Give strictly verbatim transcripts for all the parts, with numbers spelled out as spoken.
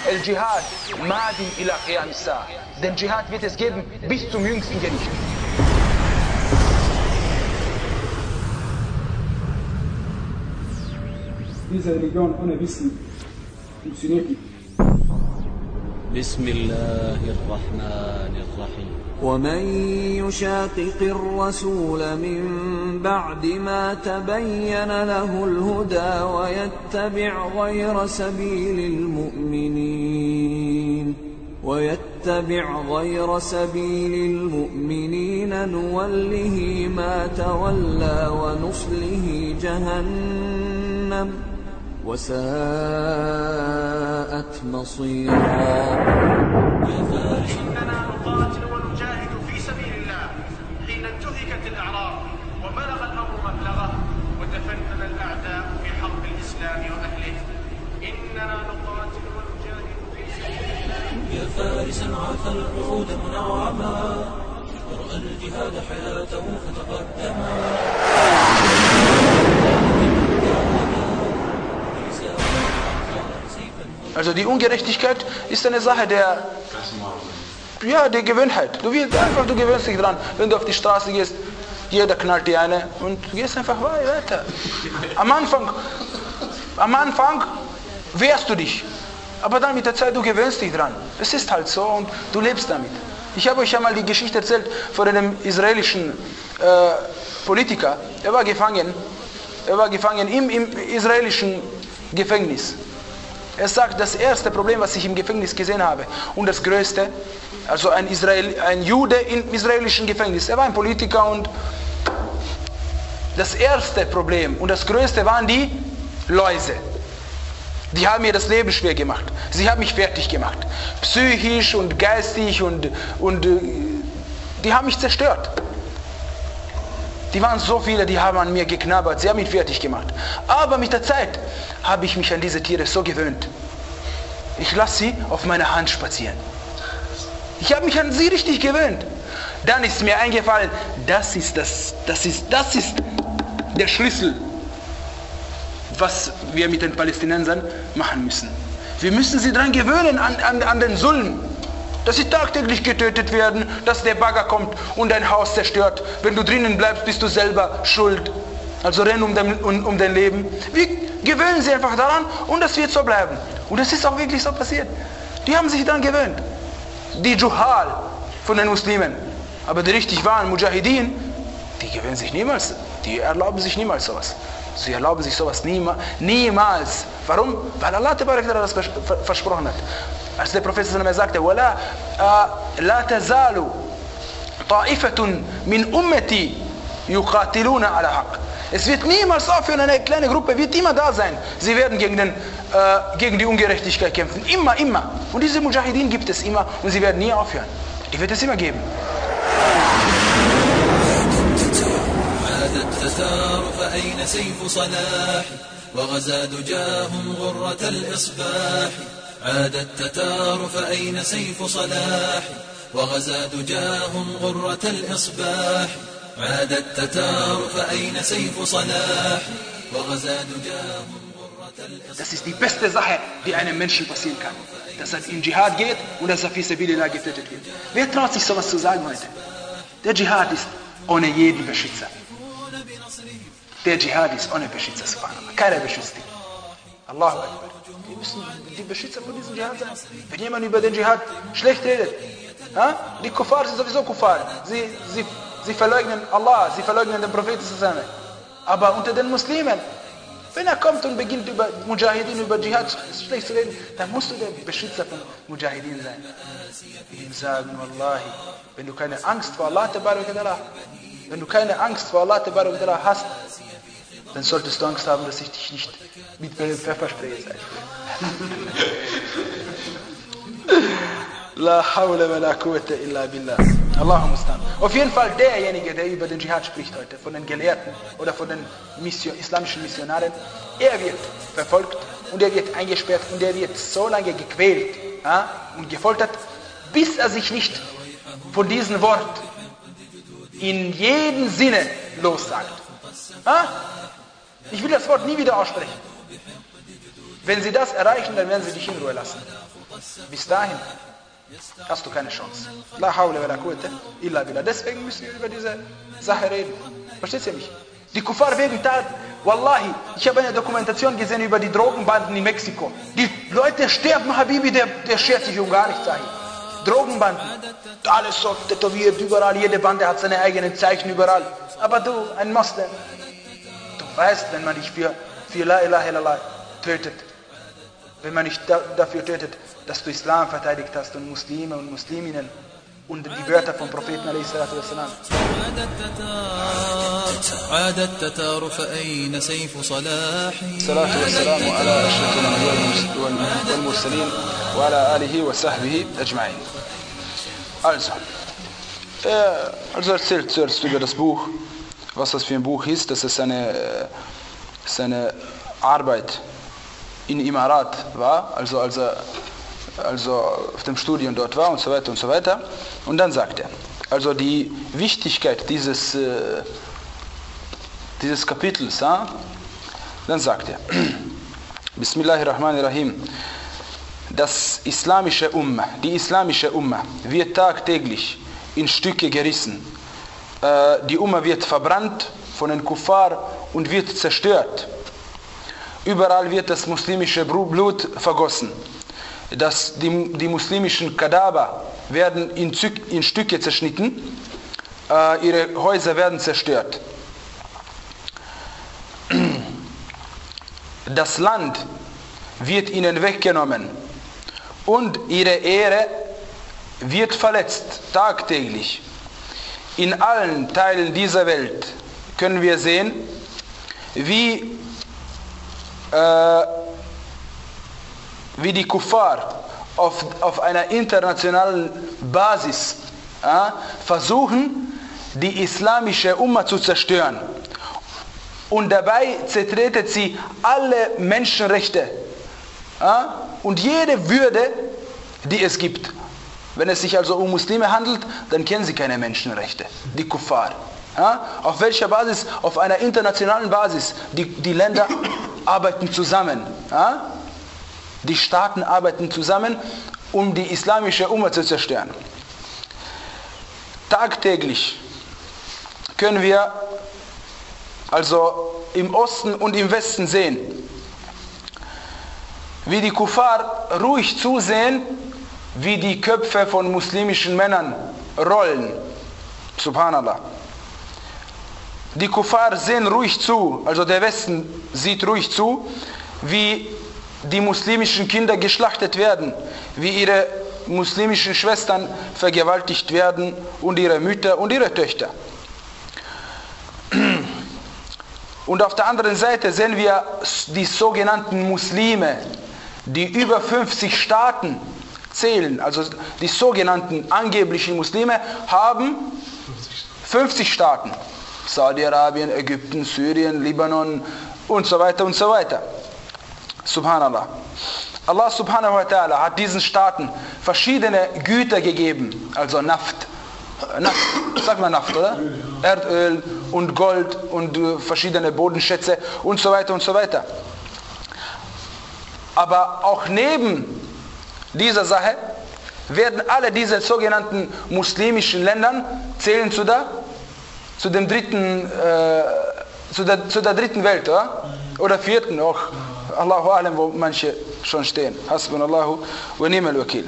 El Dschihad madin ila qiyam as-sa'a. Den Dschihad wird es geben bis zum jüngsten Gericht. Diese Religion ohne Wissen funktioniert nicht. بسم الله الرحمن الرحيم ومن يشاقق الرسول من بعد ما تبين له الهدى ويتبع غير سبيل المؤمنين ويتبع غير سبيل المؤمنين نوله ما تولى ونصله جهنم وساءت مصيرا. إننا نقاتل ونجاهد في سبيل الله حين انتهكت الأعراض وبلغ الأمر مبلغه وتفنن الأعداء في حرب الإسلام وأهله. إننا نقاتل ونجاهد في سبيل الله. يا فارسا عاث العهود منعما ورأى الجهاد حياته فتقدما. Also die Ungerechtigkeit ist eine Sache der, ja, der Gewohnheit. Du wirst einfach, du gewöhnst dich dran. Wenn du auf die Straße gehst, jeder knallt dir eine und du gehst einfach weiter. Am Anfang, am Anfang wehrst du dich. Aber dann mit der Zeit, du gewöhnst dich dran. Es ist halt so und du lebst damit. Ich habe euch einmal die Geschichte erzählt von einem israelischen äh, Politiker. Er war gefangen. Er war gefangen im, im israelischen Gefängnis. Er sagt, das erste Problem, was ich im Gefängnis gesehen habe und das größte, also ein, Israel, ein Jude im israelischen Gefängnis, er war ein Politiker und das erste Problem und das größte waren die Läuse. Die haben mir das Leben schwer gemacht. Sie haben mich fertig gemacht. Psychisch und geistig und, und die haben mich zerstört. Die waren so viele, die haben an mir geknabbert, sie haben mich fertig gemacht. Aber mit der Zeit habe ich mich an diese Tiere so gewöhnt. Ich lasse sie auf meiner Hand spazieren. Ich habe mich an sie richtig gewöhnt. Dann ist mir eingefallen, das ist, das, das ist, das ist der Schlüssel, was wir mit den Palästinensern machen müssen. Wir müssen sie daran gewöhnen, an, an, an den Sulm. Dass sie tagtäglich getötet werden, dass der Bagger kommt und dein Haus zerstört. Wenn du drinnen bleibst, bist du selber schuld. Also renn um dein, um, um dein Leben. Wir gewöhnen sie einfach daran und das wird so bleiben. Und das ist auch wirklich so passiert. Die haben sich daran gewöhnt. Die Juhal von den Muslimen. Aber die richtig wahren Mujahideen, die gewöhnen sich niemals, die erlauben sich niemals sowas. Sie erlauben sich sowas niemals. niemals. Warum? Weil Allah das versprochen hat. Als der Prophet sagte, وَلَا لَا تَزَالُ طَائِفَةٌ مِنْ أُمَّتِي يُقَاتِلُونَ عَلَى حَقٍّ. Es wird niemals aufhören, eine kleine Gruppe wird immer da sein. Sie werden gegen, den, äh, gegen die Ungerechtigkeit kämpfen. Immer, immer. Und diese Mujahideen gibt es immer und sie werden nie aufhören. Die wird es immer geben. التتار فأين سيف صلاح وغزا دجاهم غرة الإصباح. عاد التتار فأين سيف صلاح وغزا دجاهم غرة الإصباح. عاد التتار فأين سيف صلاح وغزا دجاهم غرة الإصباح. Das ist die beste Sache, die einem Menschen passieren kann. Dass er in Dschihad geht und dass er fi sabilillah getötet wird. Wer traut sich sowas zu sagen heute? Der Dschihad ist ohne jeden Beschützer. Der Dschihad ist ohne Beschützer, subhanallah. Keiner beschützt ihn. Allahu Akbar. Die müssen die Beschützer von diesem Dschihad sein. Wenn jemand über den Dschihad schlecht redet, ha? Die Kuffar sind sowieso Kuffar. Sie, sie, sie verleugnen Allah, sie verleugnen den Propheten zusammen. Aber unter den Muslimen, wenn er kommt und beginnt über Mujahideen, über Dschihad schlecht zu reden, dann musst du der Beschützer von Mujahideen sein. Die sagen, Wallahi, wenn du keine Angst vor Allah, wenn du keine Angst vor Allah hast, dann solltest du Angst haben, dass ich dich nicht mit Pfefferspray sage. La hawla wa la quwwata illa billah. Allahu mustan. Auf jeden Fall derjenige, der über den Dschihad spricht heute, von den Gelehrten oder von den Mission, islamischen Missionaren, er wird verfolgt und er wird eingesperrt und er wird so lange gequält ja, und gefoltert, bis er sich nicht von diesem Wort in jedem Sinne lossagt. Ja? Ich will das Wort nie wieder aussprechen. Wenn sie das erreichen, dann werden sie dich in Ruhe lassen. Bis dahin hast du keine Chance. La hawla wa la quwwata illa billah. Deswegen müssen wir über diese Sache reden. Versteht ihr mich? Die Kuffar wegen Tat. Wallahi, ich habe eine Dokumentation gesehen über die Drogenbanden in Mexiko. Die Leute sterben, Habibi, der, der schert sich um gar nichts ein. Drogenbanden. Alles so tätowiert überall. Jede Bande hat seine eigenen Zeichen überall. Aber du, ein Moslem, du weißt, wenn man dich für, für La ilaha illallah tötet, wenn man dich da, dafür tötet, dass du Islam verteidigt hast und Muslime und Musliminnen und die Wörter vom Propheten alaihi salatu wassalam. عاد التتار فأين سيف صلاحي الصلاة والسلام على أشرف الأنبياء والمرسلين وعلى آله وصحبه أجمعين. Also, er also erzählt zuerst über das Buch, was das für ein Buch ist. Das ist seine, seine Arbeit in Imarat war, also als er also auf dem Studium dort war und so weiter und so weiter. Und dann sagt er, also die Wichtigkeit dieses, äh, dieses Kapitels, ja? Dann sagt er, Bismillahirrahmanirrahim, das islamische Ummah, die islamische Ummah wird tagtäglich in Stücke gerissen. Äh, die Ummah wird verbrannt von den Kuffar und wird zerstört. Überall wird das muslimische Blut vergossen. Das, die, die muslimischen Kadaver werden in, in Stücke zerschnitten, äh, ihre Häuser werden zerstört. Das Land wird ihnen weggenommen und ihre Ehre wird verletzt, tagtäglich. In allen Teilen dieser Welt können wir sehen, wie äh, wie die Kuffar auf, auf einer internationalen Basis äh, versuchen, die islamische Ummah zu zerstören. Und dabei zertreten sie alle Menschenrechte äh, und jede Würde, die es gibt. Wenn es sich also um Muslime handelt, dann kennen sie keine Menschenrechte, die Kuffar. Ja? Auf welcher Basis? Auf einer internationalen Basis. Die, die Länder arbeiten zusammen. Ja? Die Staaten arbeiten zusammen, um die islamische Ummah zu zerstören. Tagtäglich können wir also im Osten und im Westen sehen, wie die Kuffar ruhig zusehen, wie die Köpfe von muslimischen Männern rollen. Subhanallah. Die Kuffar sehen ruhig zu, also der Westen sieht ruhig zu, wie die muslimischen Kinder geschlachtet werden, wie ihre muslimischen Schwestern vergewaltigt werden und ihre Mütter und ihre Töchter. Und auf der anderen Seite sehen wir die sogenannten Muslime, die über fünfzig Staaten zählen, also die sogenannten angeblichen Muslime haben fünfzig Staaten. Saudi-Arabien, Ägypten, Syrien, Libanon und so weiter und so weiter. Subhanallah. Allah subhanahu wa ta'ala hat diesen Staaten verschiedene Güter gegeben, also Naft, Naft, sag mal Naft, oder? Erdöl und Gold und äh, verschiedene Bodenschätze und so weiter und so weiter. Aber auch neben dieser Sache werden alle diese sogenannten muslimischen Länder zählen zu der, zu dem dritten, äh, zu, der, zu der dritten Welt, oder? Oder vierten auch. Allahu alam, wo manche schon stehen. Hasbunallahu wa ni'mal wakil.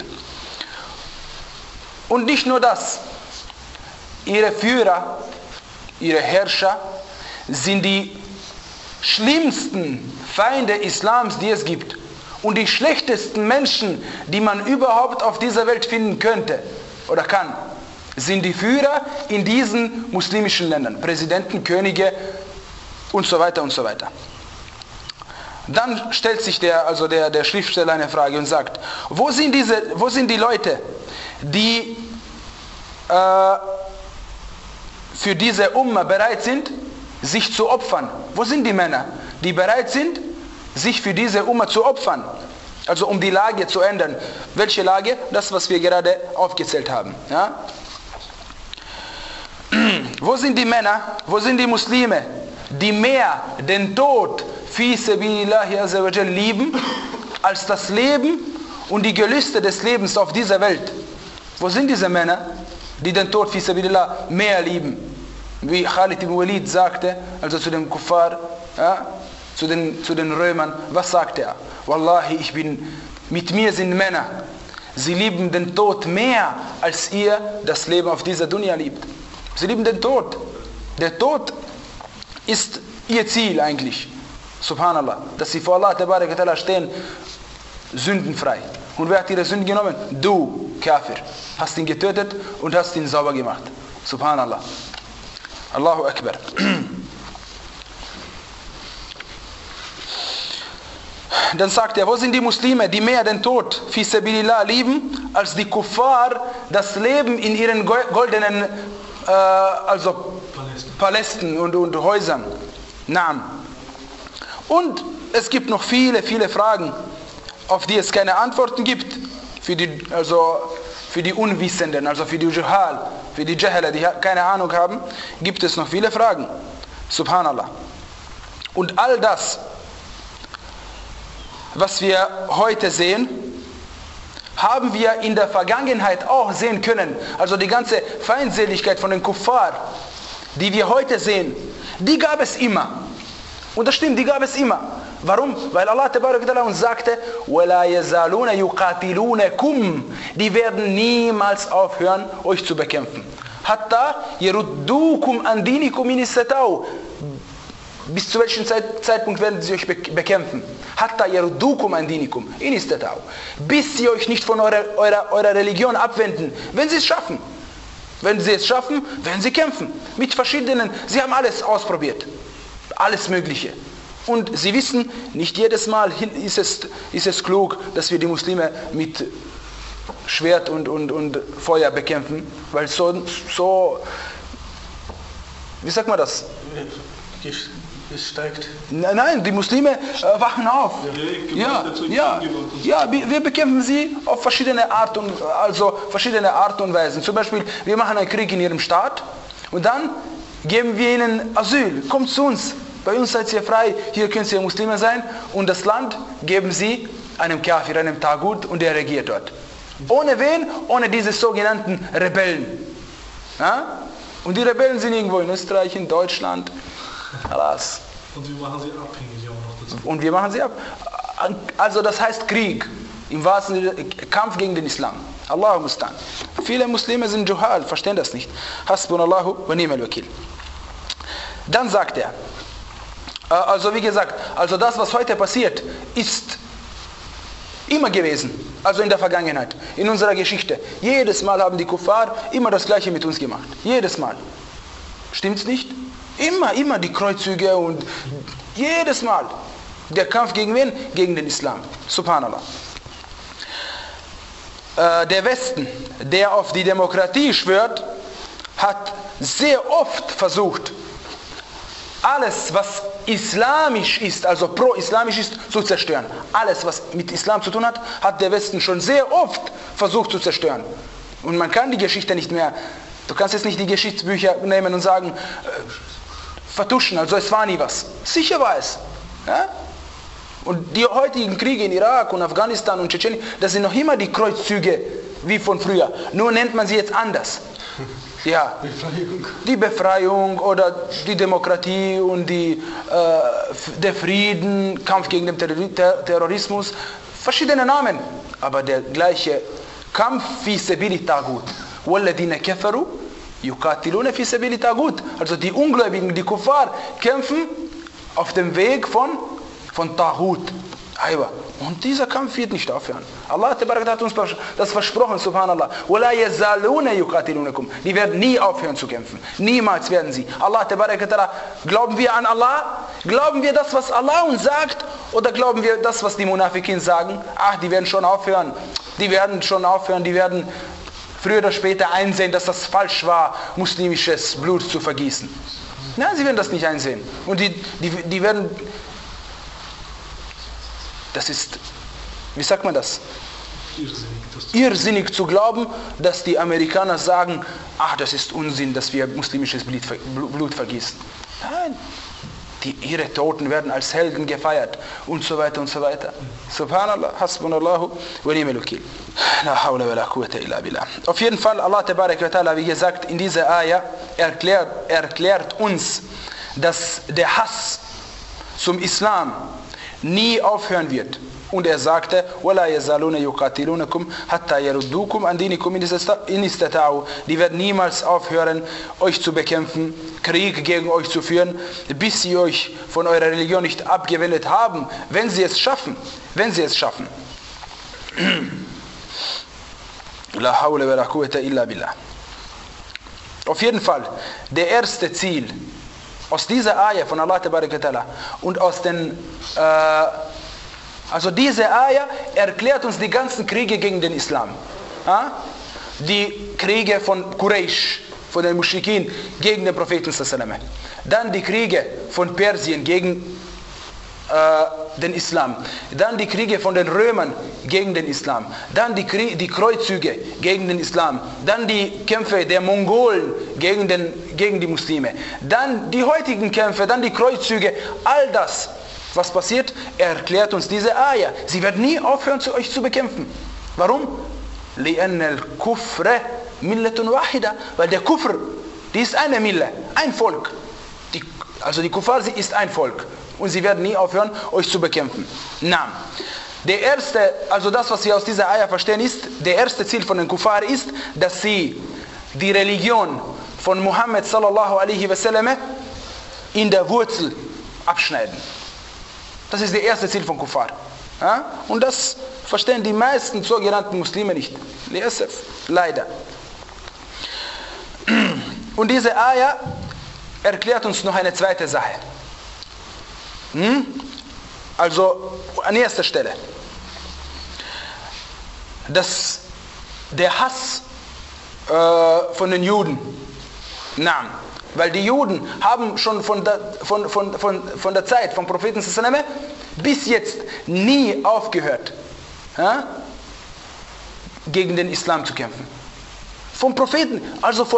Und nicht nur das. Ihre Führer, ihre Herrscher sind die schlimmsten Feinde Islams, die es gibt. Und die schlechtesten Menschen, die man überhaupt auf dieser Welt finden könnte oder kann, sind die Führer in diesen muslimischen Ländern. Präsidenten, Könige und so weiter und so weiter. Dann stellt sich der, also der, der Schriftsteller eine Frage und sagt, wo sind, diese, wo sind die Leute, die äh, für diese Umma bereit sind, sich zu opfern? Wo sind die Männer, die bereit sind, sich für diese Umma zu opfern? Also um die Lage zu ändern. Welche Lage? Das, was wir gerade aufgezählt haben. Ja? Wo sind die Männer, wo sind die Muslime, die mehr den Tod fi sabilillahi azza wa jal lieben, als das Leben und die Gelüste des Lebens auf dieser Welt. Wo sind diese Männer, die den Tod fi sabilillah mehr lieben? Wie Khalid ibn Walid sagte, also zu dem Kuffar, ja, zu den, zu den Römern, was sagte er? Wallahi, ich bin, mit mir sind Männer, sie lieben den Tod mehr, als ihr das Leben auf dieser Dunya liebt. Sie lieben den Tod. Der Tod ist ihr Ziel eigentlich. Subhanallah. Dass sie vor Allah Tabarak wa Ta'ala stehen, sündenfrei. Und wer hat ihre Sünden genommen? Du, Kafir. Hast ihn getötet und hast ihn sauber gemacht. Subhanallah. Allahu Akbar. Dann sagt er, wo sind die Muslime, die mehr den Tod fi sabilillah lieben, als die Kuffar das Leben in ihren goldenen äh, also Palästen, Palästen und, und Häusern? Naam. Und es gibt noch viele, viele Fragen, auf die es keine Antworten gibt, für die, also für die Unwissenden, also für die Juhal, für die Jahila, die keine Ahnung haben, gibt es noch viele Fragen. Subhanallah. Und all das, was wir heute sehen, haben wir in der Vergangenheit auch sehen können. Also die ganze Feindseligkeit von den Kuffar, die wir heute sehen, die gab es immer. Und das stimmt, die gab es immer. Warum? Weil Allah uns sagte, وَلَا يَزَالُونَ يُقَاتِلُونَكُمْ. Die werden niemals aufhören, euch zu bekämpfen. حَتَّى يَرُدُّوكُمْ أَنْ دِينِكُمْ إِنِ اسْتَطَاعُوا. Bis zu welchem Zeitpunkt werden sie euch bekämpfen? Hatta yaruddukum an dinikum in istata'u. Bis sie euch nicht von eurer, eurer, eurer Religion abwenden, wenn sie es schaffen. Wenn sie es schaffen, werden sie kämpfen. Mit verschiedenen, sie haben alles ausprobiert. Alles Mögliche. Und sie wissen, nicht jedes Mal ist es, ist es klug, dass wir die Muslime mit Schwert und, und, und Feuer bekämpfen. Weil so, so, wie sagt man das? Es steigt. Nein, die Muslime äh, wachen auf. Ja, ja, ja, wir bekämpfen sie auf verschiedene Art und also verschiedene Art und Weisen. Zum Beispiel, wir machen einen Krieg in ihrem Staat und dann geben wir ihnen Asyl. Kommt zu uns. Bei uns seid ihr frei. Hier könnt ihr Muslime sein. Und das Land geben sie einem Kafir, einem Tagut, und der regiert dort. Ohne wen? Ohne diese sogenannten Rebellen. Ja? Und die Rebellen sind irgendwo in Österreich, in Deutschland. Alas. Und wir machen sie abhängig auch noch dazu. Und wir machen sie ab. Also das heißt Krieg. Im wahrsten Sinne Kampf gegen den Islam. Allahu mustan. Viele Muslime sind Juhal, verstehen das nicht. Hasbunallahu wa ni'mal wakil. Dann sagt er, also wie gesagt, also das, was heute passiert, ist immer gewesen. Also in der Vergangenheit, in unserer Geschichte. Jedes Mal haben die Kuffar immer das Gleiche mit uns gemacht. Jedes Mal. Stimmt's nicht? Immer, immer die Kreuzzüge und jedes Mal. Der Kampf gegen wen? Gegen den Islam. Subhanallah. Äh, der Westen, der auf die Demokratie schwört, hat sehr oft versucht, alles, was islamisch ist, also pro-islamisch ist, zu zerstören. Alles, was mit Islam zu tun hat, hat der Westen schon sehr oft versucht zu zerstören. Und man kann die Geschichte nicht mehr, du kannst jetzt nicht die Geschichtsbücher nehmen und sagen, äh, vertuschen, also es war nie was. Sicher war es. Ja? Und die heutigen Kriege in Irak und Afghanistan und Tschetschenien, das sind noch immer die Kreuzzüge wie von früher. Nur nennt man sie jetzt anders. Ja, Befreiung. Die Befreiung oder die Demokratie und die, äh, der Frieden, Kampf gegen den Ter- Terrorismus, verschiedene Namen, aber der gleiche Kampf fi sabili tagut. Walladina kafaru yuqatiluna fi sabili tagut. Also die Ungläubigen, die Kuffar, kämpfen auf dem Weg von, von Tagut. Und dieser Kampf wird nicht aufhören. Allah hat uns das versprochen, subhanallah. Die werden nie aufhören zu kämpfen. Niemals werden sie. Allah, glauben wir an Allah? Glauben wir das, was Allah uns sagt? Oder glauben wir das, was die Munafikin sagen? Ach, die werden schon aufhören. Die werden schon aufhören. Die werden früher oder später einsehen, dass das falsch war, muslimisches Blut zu vergießen. Nein, sie werden das nicht einsehen. Und die, die, die werden... Das ist, wie sagt man das? Irrsinnig, das Irrsinnig zu glauben, dass die Amerikaner sagen, ach, das ist Unsinn, dass wir muslimisches Blut vergießen. Nein, Die, ihre Toten werden als Helden gefeiert und so weiter und so weiter. Subhanallah, hasbunallahu wa ni'mal wakil. La hawla wa la quwwata illa billah. Auf jeden Fall, Allah tabarak wa ta'ala, wie gesagt, in dieser Ayah erklärt, erklärt uns, dass der Hass zum Islam nie aufhören wird. Und er sagte, وَلَا يَزَالُونَ يُقَاتِلُونَكُمْ حَتَّى يَرُدُّوكُمْ عَنْ دِينِكُمْ إِنِ اسْتَطَاعُوا. Die werden niemals aufhören, euch zu bekämpfen, Krieg gegen euch zu führen, bis sie euch von eurer Religion nicht abgewendet haben, wenn sie es schaffen. Wenn sie es schaffen. La hawla wa la quwwata illa billah. Auf jeden Fall, der erste Ziel aus dieser Ayah von Allah tabarak wa ta'ala und aus den äh, also diese Ayah erklärt uns die ganzen Kriege gegen den Islam. Die Kriege von Quraysh, von den Muschrikin gegen den Propheten sallallahu alaihi wasallam. Dann die Kriege von Persien gegen äh, den Islam. Dann die Kriege von den Römern gegen den Islam. Dann die, Krie- die Kreuzzüge gegen den Islam. Dann die Kämpfe der Mongolen gegen, den, gegen die Muslime. Dann die heutigen Kämpfe, dann die Kreuzzüge. All das, was passiert, er erklärt uns diese Ayah. Sie werden nie aufhören, zu euch zu bekämpfen. Warum? لِأَنَّ الْكُفْرَ مِلَّةٌ وَاحِدَةٌ. Weil der Kufr, die ist eine Mille, ein Volk. Die, also die Kuffar, sie ist ein Volk. Und sie werden nie aufhören, euch zu bekämpfen. Na, der erste, also das, was wir aus dieser Ayah verstehen, ist, der erste Ziel von den Kuffar ist, dass sie die Religion von Muhammad sallallahu alaihi wasallam in der Wurzel abschneiden. Das ist der erste Ziel von Kuffar. Ja? Und das verstehen die meisten sogenannten Muslime nicht. Leider. Und diese Ayah erklärt uns noch eine zweite Sache. Hm? Also an erster Stelle, dass der Hass äh, von den Juden, na, weil die Juden haben schon von der, von, von, von, von der Zeit vom Propheten sallallahu alaihi wasallam bis jetzt nie aufgehört, ja, gegen den Islam zu kämpfen. Vom Propheten, also vor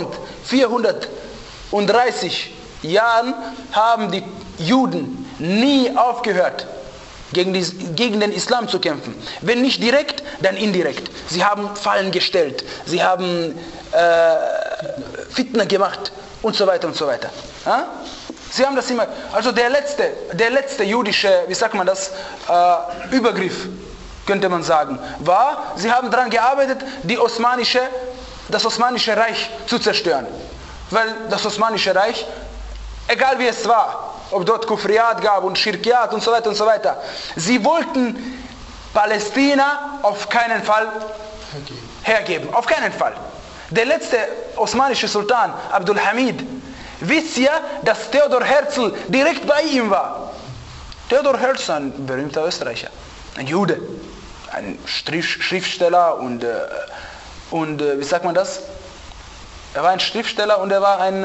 eintausendvierhundertdreißig Jahren, haben die Juden nie aufgehört, gegen, die, gegen den Islam zu kämpfen. Wenn nicht direkt, dann indirekt. Sie haben Fallen gestellt, sie haben äh, Fitna gemacht und so weiter und so weiter. Ja? Sie haben das immer. Also der letzte, der letzte jüdische, wie sagt man das, äh, Übergriff, könnte man sagen, war, sie haben daran gearbeitet, die osmanische, das Osmanische Reich zu zerstören. Weil das Osmanische Reich, egal wie es war, ob dort Kufriat gab und Schirkiat und so weiter und so weiter, sie wollten Palästina auf keinen Fall hergeben. Auf keinen Fall. Der letzte osmanische Sultan, Abdul Hamid, wisst ihr, dass Theodor Herzl direkt bei ihm war. Theodor Herzl, ein berühmter Österreicher, ein Jude, ein Schriftsteller und, und wie sagt man das? Er war ein Schriftsteller und er war ein,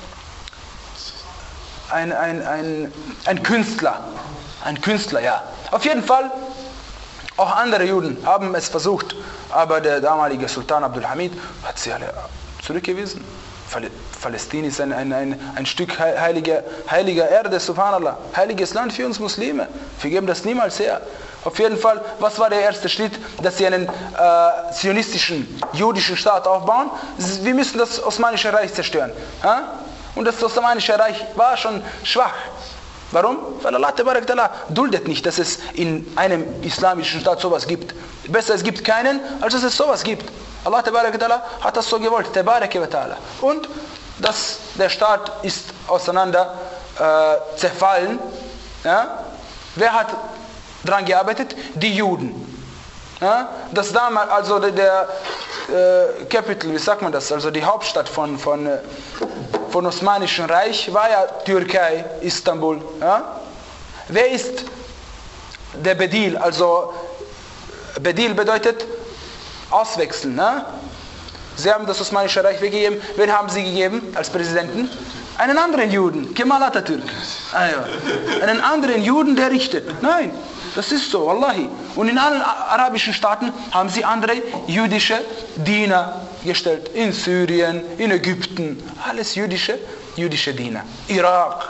ein, ein, ein, ein Künstler. Ein Künstler, ja. Auf jeden Fall, auch andere Juden haben es versucht, aber der damalige Sultan Abdul Hamid hat sie alle zurückgewiesen. Palästina ist ein, ein, ein, ein Stück heiliger, heiliger Erde, subhanallah, heiliges Land für uns Muslime. Wir geben das niemals her. Auf jeden Fall, was war der erste Schritt? Dass sie einen äh, zionistischen, jüdischen Staat aufbauen. Wir müssen das Osmanische Reich zerstören. Ja? Und das Osmanische Reich war schon schwach. Warum? Weil Allah tabarak ta'ala duldet nicht, dass es in einem islamischen Staat sowas gibt. Besser, es gibt keinen, als dass es sowas gibt. Allah tabarak ta'ala hat das so gewollt. Tabarak wa ta'ala. Und das, der Staat ist auseinander äh, zerfallen. Ja? Wer hat daran gearbeitet? Die Juden. Ja? Das damals, also der, der äh, Capital, wie sagt man das? Also die Hauptstadt von, von, äh, von Osmanischen Reich war ja Türkei, Istanbul. Ja? Wer ist der Bedil? Also Bedil bedeutet auswechseln. Ne? Sie haben das Osmanische Reich weggegeben. Wen haben sie gegeben als Präsidenten? Einen anderen Juden, Kemal Atatürk. Einen anderen Juden, der richtet. Nein, das ist so, wallahi. Und in allen arabischen Staaten haben sie andere jüdische Diener gestellt. In Syrien, in Ägypten, alles jüdische, jüdische Diener. Irak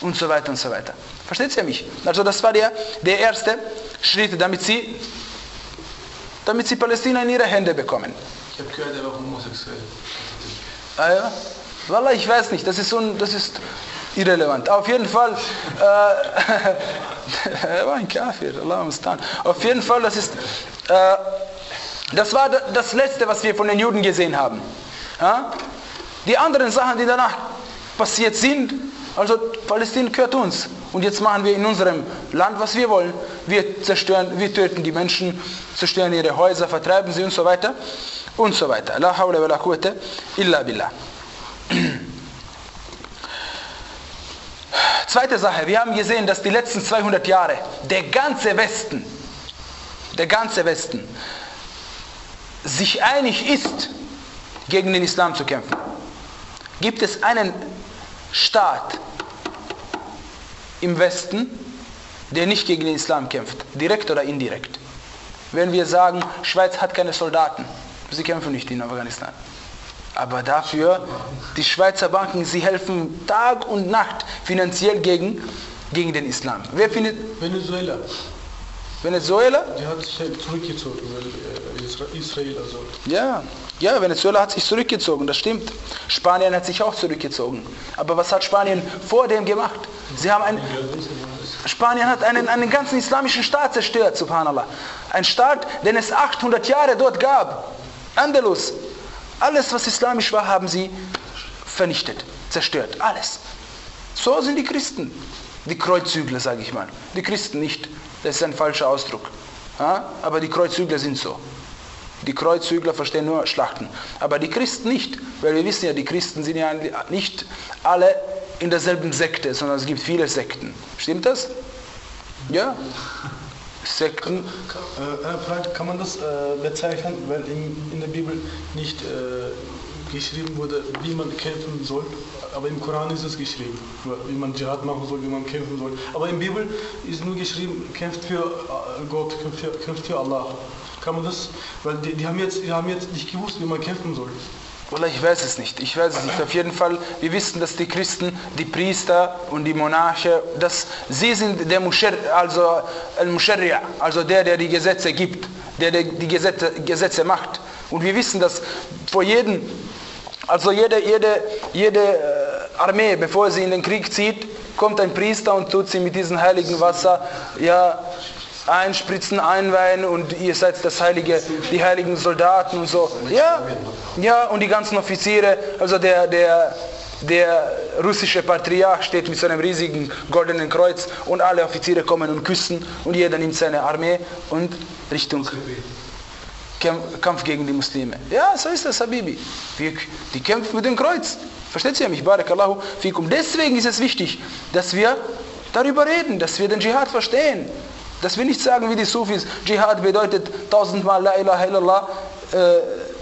und so weiter und so weiter. Versteht ihr mich? Also das war der, der erste Schritt, damit sie, damit sie Palästina in ihre Hände bekommen. Ich habe gehört, er war homosexuell. Ah ja? Wallah, ich weiß nicht, das ist, un, das ist irrelevant. Auf jeden Fall, äh, er war ein Kafir, Allah mustan. Auf jeden Fall, das ist, äh, das war das Letzte, was wir von den Juden gesehen haben. Ja? Die anderen Sachen, die danach passiert sind, also Palästina gehört uns. Und jetzt machen wir in unserem Land, was wir wollen. Wir zerstören, wir töten die Menschen, zerstören ihre Häuser, vertreiben sie und so weiter. Und so weiter. La hawla wa la quwwata illa billah. Zweite Sache, wir haben gesehen, dass die letzten zweihundert Jahre der ganze Westen, der ganze Westen sich einig ist, gegen den Islam zu kämpfen. Gibt es einen Staat im Westen, der nicht gegen den Islam kämpft, direkt oder indirekt? Wenn wir sagen, Schweiz hat keine Soldaten, sie kämpfen nicht in Afghanistan. Aber dafür, die Schweizer Banken, sie helfen Tag und Nacht finanziell gegen, gegen den Islam. Wer findet? Venezuela. Venezuela? Die hat sich zurückgezogen, weil Israel also. Ja, ja, Venezuela hat sich zurückgezogen, das stimmt. Spanien hat sich auch zurückgezogen. Aber was hat Spanien vor dem gemacht? Sie haben ein, Spanien hat einen, einen ganzen islamischen Staat zerstört, subhanallah. Ein Staat, den es achthundert Jahre dort gab. Andalus. Alles, was islamisch war, haben sie vernichtet, zerstört. Alles. So sind die Christen. Die Kreuzzügler, sage ich mal. Die Christen nicht. Das ist ein falscher Ausdruck. Ja? Aber die Kreuzzügler sind so. Die Kreuzzügler verstehen nur Schlachten. Aber die Christen nicht. Weil wir wissen ja, die Christen sind ja nicht alle in derselben Sekte, sondern es gibt viele Sekten. Stimmt das? Ja. Sekten. Äh, eine Frage, kann man das äh, bezeichnen, weil in, in der Bibel nicht äh, geschrieben wurde, wie man kämpfen soll, aber im Koran ist es geschrieben, wie man Dschihad machen soll, wie man kämpfen soll. Aber in der Bibel ist nur geschrieben, kämpft für Gott, kämpft für, kämpft für Allah. Kann man das, weil die, die, haben jetzt, die haben jetzt nicht gewusst, wie man kämpfen soll. Oder ich weiß es nicht. Ich weiß es nicht. Auf jeden Fall, wir wissen, dass die Christen, die Priester und die Monarche, dass sie sind der Mushar, also Al-Musharri', also der, der die Gesetze gibt, der, der die Gesetze, Gesetze macht. Und wir wissen, dass vor jedem, also jede, jede, jede Armee, bevor sie in den Krieg zieht, kommt ein Priester und tut sie mit diesem heiligen Wasser, ja, einspritzen, einweihen und ihr seid das heilige, die heiligen Soldaten und so. Ja, ja, und die ganzen Offiziere, also der, der, der russische Patriarch steht mit so einem riesigen goldenen Kreuz und alle Offiziere kommen und küssen und jeder nimmt seine Armee und Richtung Kampf gegen die Muslime. Ja, so ist das, Habibi. Wir, die kämpfen mit dem Kreuz. Versteht ihr mich? Barakallahu fikum. Deswegen ist es wichtig, dass wir darüber reden, dass wir den Dschihad verstehen. Dass wir nicht sagen wie die Sufis, Dschihad bedeutet tausendmal La ilaha illallah, äh,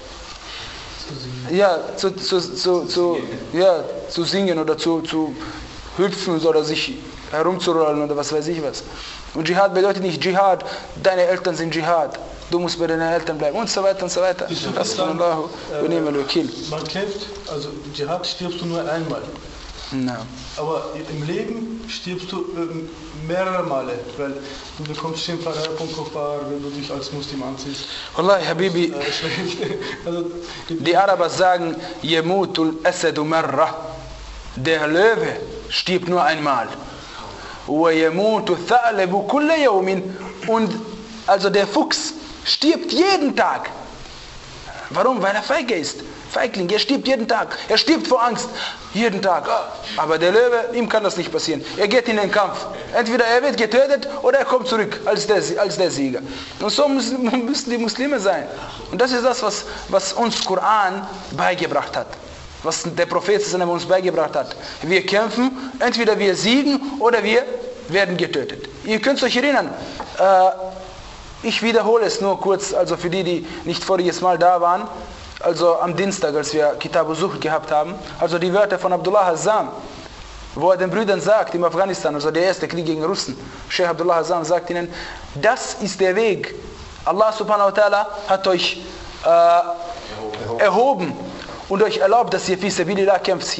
ja, zu, zu, zu, zu, ja, zu singen oder zu, zu hüpfen oder sich herumzurollen oder was weiß ich was. Und Dschihad bedeutet nicht Dschihad, deine Eltern sind Dschihad, du musst bei deinen Eltern bleiben und so weiter und so weiter. Sagen, äh, man kämpft, also Dschihad stirbst du nur einmal. No. Aber im Leben stirbst du äh, mehrere Male, weil du bekommst Schimpferei von Kuffar, wenn du dich als Muslim anziehst. Wallahi, Habibi, äh, also, die Araber sagen, Yemutul Asadu marra, der Löwe stirbt nur einmal. Wa yamutu tha'labu kulla yawmin, und also der Fuchs stirbt jeden Tag. Warum? Weil er feige ist. Feigling, er stirbt jeden Tag. Er stirbt vor Angst. Jeden Tag. Aber der Löwe, ihm kann das nicht passieren. Er geht in den Kampf. Entweder er wird getötet oder er kommt zurück als der, als der Sieger. Und so müssen, müssen die Muslime sein. Und das ist das, was, was uns Koran beigebracht hat. Was der Prophet uns beigebracht hat. Wir kämpfen, entweder wir siegen oder wir werden getötet. Ihr könnt euch erinnern, äh, ich wiederhole es nur kurz, also für die, die nicht voriges Mal da waren, also am Dienstag, als wir Kitab al-Zuhd gehabt haben, also die Wörter von Abdullah Azzam, wo er den Brüdern sagt, im Afghanistan, also der erste Krieg gegen Russen, Sheikh Abdullah Azzam sagt ihnen, das ist der Weg. Allah subhanahu wa ta'ala hat euch äh, erhoben und euch erlaubt, dass ihr fi sabilillah kämpft hier.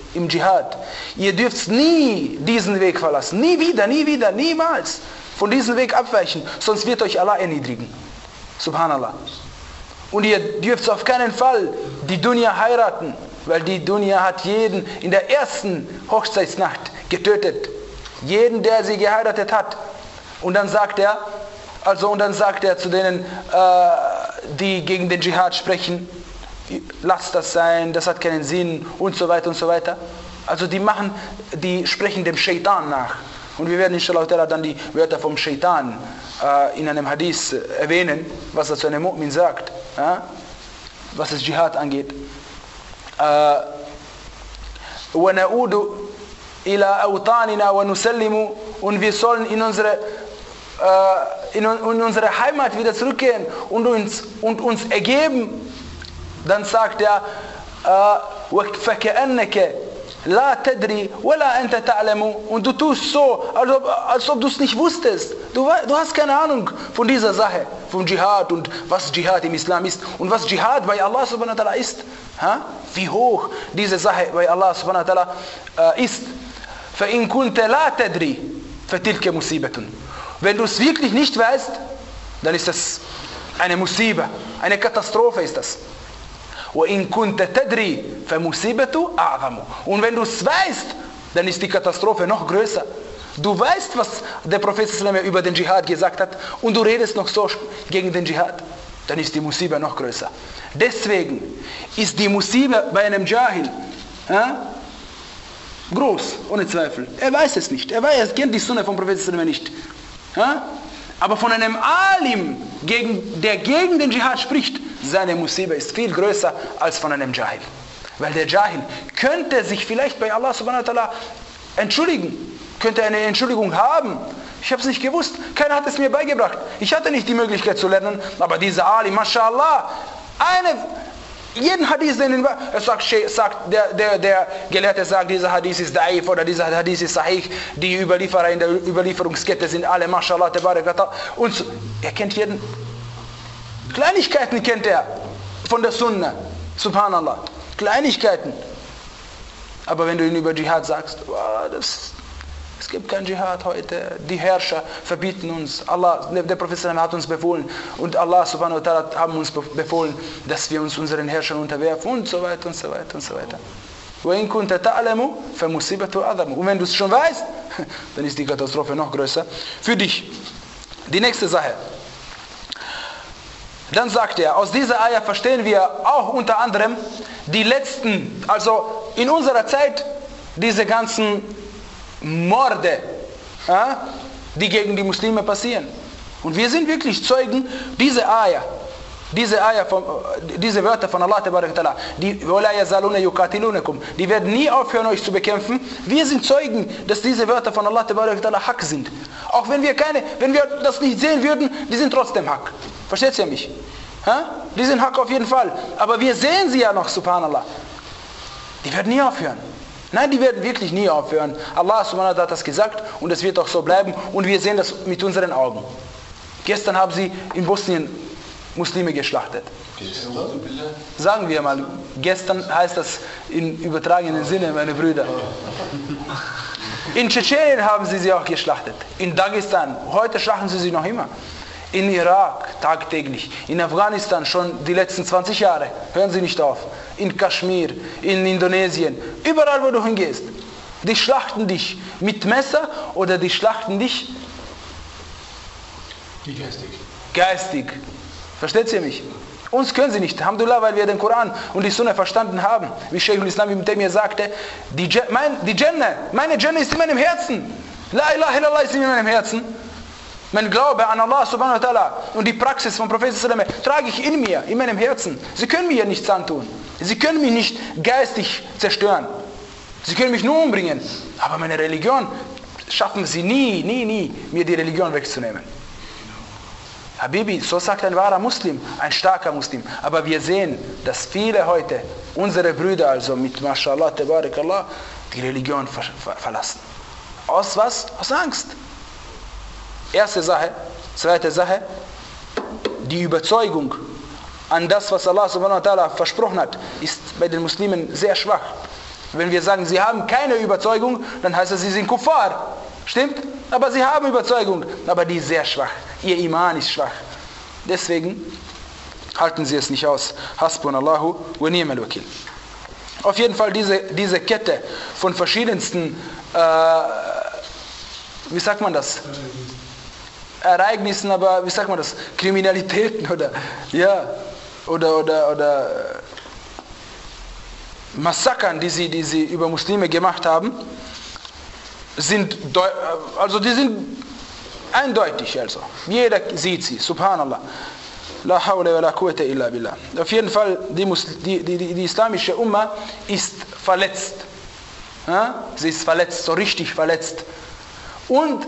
im Dschihad. Ihr dürft nie diesen Weg verlassen. Nie wieder, nie wieder, niemals von diesem Weg abweichen, sonst wird euch Allah erniedrigen. Subhanallah. Und ihr dürft auf keinen Fall die Dunya heiraten, weil die Dunya hat jeden in der ersten Hochzeitsnacht getötet. Jeden, der sie geheiratet hat. Und dann sagt er, also und dann sagt er zu denen, äh, die gegen den Dschihad sprechen, lasst das sein, das hat keinen Sinn und so weiter und so weiter. Also die machen, die sprechen dem Shaitan nach. Und wir werden inshallah dann die Wörter vom Shaitan äh, in einem Hadith erwähnen, was er zu einem Mu'min sagt, ja? Was das Dschihad angeht. وَنَعُودُ إِلَىٰ أَوْطَانِنَا وَنُسَلِّمُ Und wir sollen in unsere, äh, in, in unsere Heimat wieder zurückgehen und uns, und uns ergeben. Dann sagt er, فَكَأَنَّكَ لَا تَدْرِي وَلَا أَنْتَ تَعْلَمُ Und du tust so, als ob, als ob du es nicht wusstest. Du, du hast keine Ahnung von dieser Sache, vom Dschihad und was Dschihad im Islam ist und was Dschihad bei Allah subhanahu wa ta'ala ist. Ha? Wie hoch diese Sache bei Allah subhanahu wa ta'ala äh, ist. فَإِن كُنْتَ لَا تَدْرِي فَتِلْكَ مُصِيبَةٌ Wenn du es wirklich nicht weißt, dann ist das eine Musiba, eine Katastrophe ist das. وَإِن كُنْتَ تَدْرِي فَمُصِيبَةُ أَعْظَمُ Und wenn du es weißt, dann ist die Katastrophe noch größer. Du weißt, was der Prophet über den Dschihad gesagt hat und du redest noch so gegen den Dschihad, dann ist die Musiba noch größer. Deswegen ist die Musiba bei einem Jahil ja, groß, ohne Zweifel. Er weiß es nicht. Er, weiß, er kennt die Sunna vom Propheten nicht. Ja? Aber von einem Alim, gegen, der gegen den Dschihad spricht, seine Musiba ist viel größer als von einem Jahil. Weil der Jahil könnte sich vielleicht bei Allah subhanahu wa ta'ala entschuldigen, könnte eine Entschuldigung haben. Ich habe es nicht gewusst, keiner hat es mir beigebracht. Ich hatte nicht die Möglichkeit zu lernen, aber dieser Alim, mashallah, eine, jeden Hadith, den er sagt, sagt der, der, der Gelehrte sagt, dieser Hadith ist da'if oder dieser Hadith ist sahih, die Überlieferer in der Überlieferungskette sind alle, mashallah, tabarakata. Und so, er kennt jeden, Kleinigkeiten kennt er von der Sunna, subhanallah, Kleinigkeiten. Aber wenn du ihn über Dschihad sagst, wow, das, es gibt kein Dschihad heute, die Herrscher verbieten uns, Allah, der Prophet hat uns befohlen und Allah subhanahu wa ta'ala haben uns befohlen, dass wir uns unseren Herrschern unterwerfen und so weiter und so weiter und so weiter. وَإِن كُنْتَ تَعْلَمُ فَمُصِيبَةُ أَعْظَمُ Und wenn du es schon weißt, dann ist die Katastrophe noch größer für dich. Die nächste Sache. Dann sagt er, aus dieser Ayah verstehen wir auch unter anderem die letzten, also in unserer Zeit, diese ganzen Morde, ja, die gegen die Muslime passieren. Und wir sind wirklich Zeugen, diese Ayah, diese Ayah, von, diese Wörter von Allah, die, die werden nie aufhören, euch zu bekämpfen. Wir sind Zeugen, dass diese Wörter von Allah Haq sind. Auch wenn wir keine, wenn wir das nicht sehen würden, die sind trotzdem Haq. Versteht ihr mich? Ha? Die sind Haq auf jeden Fall. Aber wir sehen sie ja noch, subhanallah. Die werden nie aufhören. Nein, die werden wirklich nie aufhören. Allah subhanahu wa ta'ala hat das gesagt und es wird auch so bleiben. Und wir sehen das mit unseren Augen. Gestern haben sie in Bosnien Muslime geschlachtet. Sagen wir mal, gestern heißt das in übertragenen Sinne, meine Brüder. In Tschetschenien haben sie sie auch geschlachtet. In Dagestan, heute schlachten sie sie noch immer. In Irak tagtäglich, in Afghanistan schon die letzten zwanzig Jahre, hören Sie nicht auf, in Kaschmir, in Indonesien, überall wo du hingehst, die schlachten dich mit Messer oder die schlachten dich geistig. Geistig. Versteht ihr mich? Uns können sie nicht, Alhamdulillah, weil wir den Koran und die Sunna verstanden haben. Wie Shaykh al-Islam ibn Taymiyyah sagte, die, mein, die Jannah, meine Jannah ist in meinem Herzen. La ilaha illallah ist in meinem Herzen. Mein Glaube an Allah subhanahu wa ta'ala und die Praxis von Prophet sallallahu alaihi wasallam trage ich in mir, in meinem Herzen. Sie können mir nichts antun. Sie können mich nicht geistig zerstören. Sie können mich nur umbringen. Aber meine Religion schaffen sie nie, nie, nie, mir die Religion wegzunehmen. Habibi, so sagt ein wahrer Muslim, ein starker Muslim. Aber wir sehen, dass viele heute, unsere Brüder also mit Mashallah, Tabarakallah, die Religion ver ver verlassen. Aus was? Aus Angst. Erste Sache. Zweite Sache. Die Überzeugung an das, was Allah subhanahu wa ta'ala versprochen hat, ist bei den Muslimen sehr schwach. Wenn wir sagen, sie haben keine Überzeugung, dann heißt es, sie sind Kuffar. Stimmt? Aber sie haben Überzeugung, aber die ist sehr schwach. Ihr Iman ist schwach. Deswegen halten sie es nicht aus. Hasbunallahu wa ni'mal wakil. Auf jeden Fall diese, diese Kette von verschiedensten, äh, wie sagt man das? Ereignissen, aber wie sagt man das? Kriminalitäten oder, ja, oder, oder, oder Massakern, die sie, die sie über Muslime gemacht haben, sind, also die sind eindeutig, also. Jeder sieht sie, subhanallah. La hawla wa la quwwata illa billah. Auf jeden Fall, die, die, die, die islamische Umma ist verletzt. Ja? Sie ist verletzt, so richtig verletzt. Und